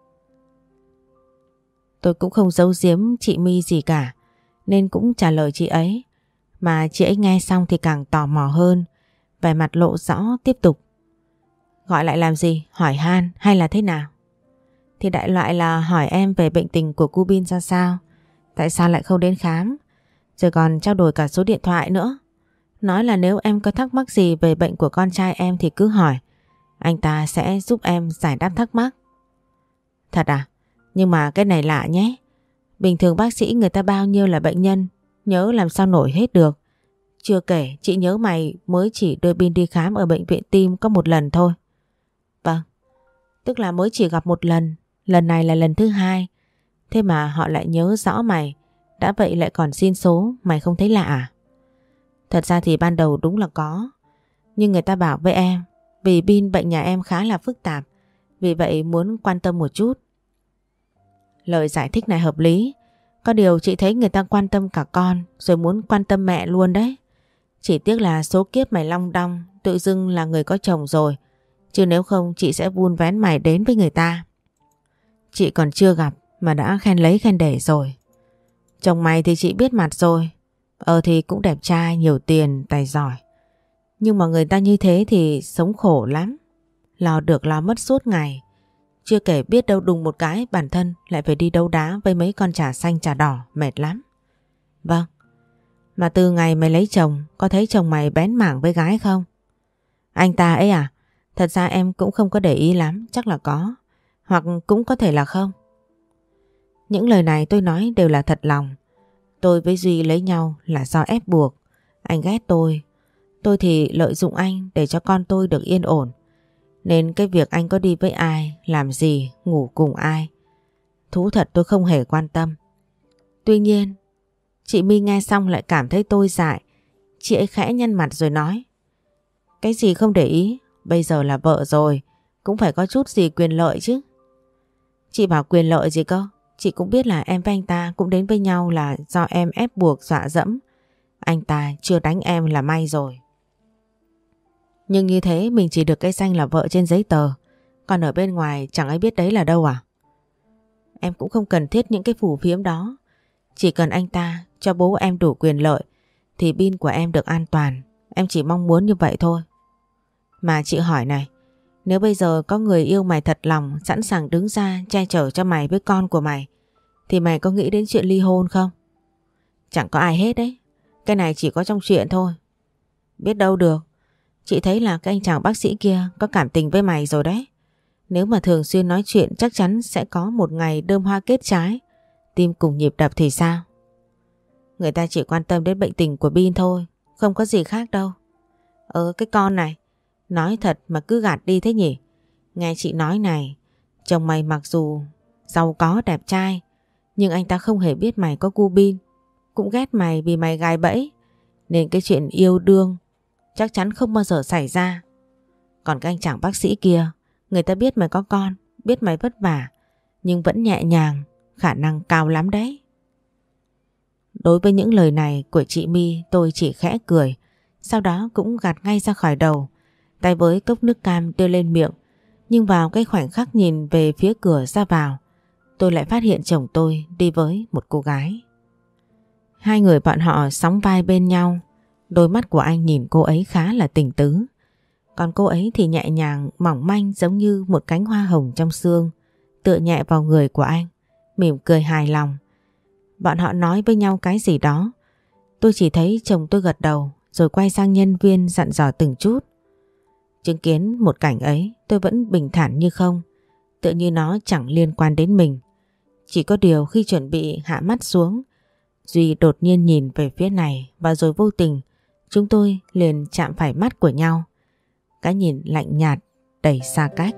Tôi cũng không giấu giếm chị My gì cả, nên cũng trả lời chị ấy. Mà chị ấy nghe xong thì càng tò mò hơn, vẻ mặt lộ rõ tiếp tục. Gọi lại làm gì? Hỏi han hay là thế nào? Thì đại loại là hỏi em về bệnh tình của cô Bin ra sao, tại sao lại không đến khám, rồi còn trao đổi cả số điện thoại nữa. Nói là nếu em có thắc mắc gì về bệnh của con trai em thì cứ hỏi, anh ta sẽ giúp em giải đáp thắc mắc. Thật à? Nhưng mà cái này lạ nhé. Bình thường bác sĩ người ta bao nhiêu là bệnh nhân, nhớ làm sao nổi hết được. Chưa kể chị nhớ mày mới chỉ đưa Bin đi khám ở bệnh viện tim có một lần thôi. Vâng, tức là mới chỉ gặp một lần, lần này là lần thứ hai. Thế mà họ lại nhớ rõ mày, đã vậy lại còn xin số, mày không thấy lạ à? Thật ra thì ban đầu đúng là có, nhưng người ta bảo với em vì Bin bệnh nhà em khá là phức tạp, vì vậy muốn quan tâm một chút. Lời giải thích này hợp lý. Có điều chị thấy người ta quan tâm cả con, rồi muốn quan tâm mẹ luôn đấy. Chỉ tiếc là số kiếp mày long đong, tự dưng là người có chồng rồi. Chứ nếu không chị sẽ vun vén mày đến với người ta. Chị còn chưa gặp mà đã khen lấy khen để rồi. Chồng mày thì chị biết mặt rồi. Ờ thì cũng đẹp trai, nhiều tiền, tài giỏi. Nhưng mà người ta như thế thì sống khổ lắm. Lo được lo mất suốt ngày. Chưa kể biết đâu đùng một cái bản thân lại phải đi đấu đá với mấy con trà xanh trà đỏ, mệt lắm. Vâng. Mà từ ngày mày lấy chồng, có thấy chồng mày bén mảng với gái không? Anh ta ấy à? Thật ra em cũng không có để ý lắm, chắc là có. Hoặc cũng có thể là không. Những lời này tôi nói đều là thật lòng. Tôi với Duy lấy nhau là do ép buộc. Anh ghét tôi. Tôi thì lợi dụng anh để cho con tôi được yên ổn. Nên cái việc anh có đi với ai, làm gì, ngủ cùng ai, thú thật tôi không hề quan tâm. Tuy nhiên, chị My nghe xong lại cảm thấy tôi dại. Chị ấy khẽ nhăn mặt rồi nói. Cái gì không để ý, bây giờ là vợ rồi, cũng phải có chút gì quyền lợi chứ. Chị bảo quyền lợi gì cơ? Chị cũng biết là em với anh ta cũng đến với nhau là do em ép buộc dọa dẫm. Anh ta chưa đánh em là may rồi. Nhưng như thế mình chỉ được cái danh là vợ trên giấy tờ, còn ở bên ngoài chẳng ai biết đấy là đâu à? Em cũng không cần thiết những cái phù phiếm đó. Chỉ cần anh ta cho bố em đủ quyền lợi thì Bin của em được an toàn. Em chỉ mong muốn như vậy thôi. Mà chị hỏi này, nếu bây giờ có người yêu mày thật lòng, sẵn sàng đứng ra che chở cho mày với con của mày, thì mày có nghĩ đến chuyện ly hôn không? Chẳng có ai hết đấy. Cái này chỉ có trong chuyện thôi. Biết đâu được. Chị thấy là cái anh chàng bác sĩ kia có cảm tình với mày rồi đấy. Nếu mà thường xuyên nói chuyện chắc chắn sẽ có một ngày đơm hoa kết trái, tim cùng nhịp đập thì sao? Người ta chỉ quan tâm đến bệnh tình của Bin thôi, không có gì khác đâu. Ờ cái con này, nói thật mà cứ gạt đi thế nhỉ? Nghe chị nói này, chồng mày mặc dù giàu có đẹp trai, nhưng anh ta không hề biết mày có gu Bin, cũng ghét mày vì mày gài bẫy, nên cái chuyện yêu đương chắc chắn không bao giờ xảy ra. Còn cái anh chàng bác sĩ kia, người ta biết mày có con, biết mày vất vả, nhưng vẫn nhẹ nhàng, khả năng cao lắm đấy. Đối với những lời này của chị My, tôi chỉ khẽ cười, sau đó cũng gạt ngay ra khỏi đầu, tay với cốc nước cam đưa lên miệng. Nhưng vào cái khoảnh khắc nhìn về phía cửa ra vào, tôi lại phát hiện chồng tôi đi với một cô gái. Hai người bọn họ sóng vai bên nhau. Đôi mắt của anh nhìn cô ấy khá là tình tứ. Còn cô ấy thì nhẹ nhàng, mỏng manh giống như một cánh hoa hồng trong sương, tựa nhẹ vào người của anh, mỉm cười hài lòng. Bọn họ nói với nhau cái gì đó. Tôi chỉ thấy chồng tôi gật đầu rồi quay sang nhân viên dặn dò từng chút. Chứng kiến một cảnh ấy tôi vẫn bình thản như không, tựa như nó chẳng liên quan đến mình. Chỉ có điều khi chuẩn bị hạ mắt xuống, Duy đột nhiên nhìn về phía này và rồi vô tình chúng tôi liền chạm phải mắt của nhau. Cái nhìn lạnh nhạt, đầy xa cách.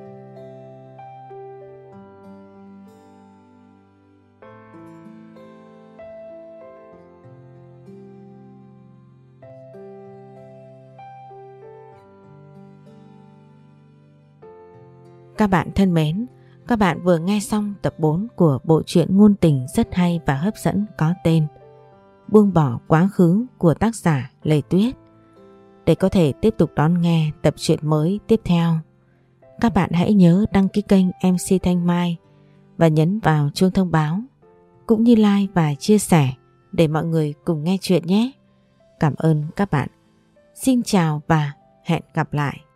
Các bạn thân mến, các bạn vừa nghe xong tập bốn của bộ truyện ngôn tình rất hay và hấp dẫn có tên Buông bỏ quá khứ của tác giả Lê Tuyết. Để có thể tiếp tục đón nghe tập truyện mới tiếp theo, các bạn hãy nhớ đăng ký kênh em xê Thanh Mai và nhấn vào chuông thông báo, cũng như like và chia sẻ để mọi người cùng nghe chuyện nhé. Cảm ơn các bạn. Xin chào và hẹn gặp lại.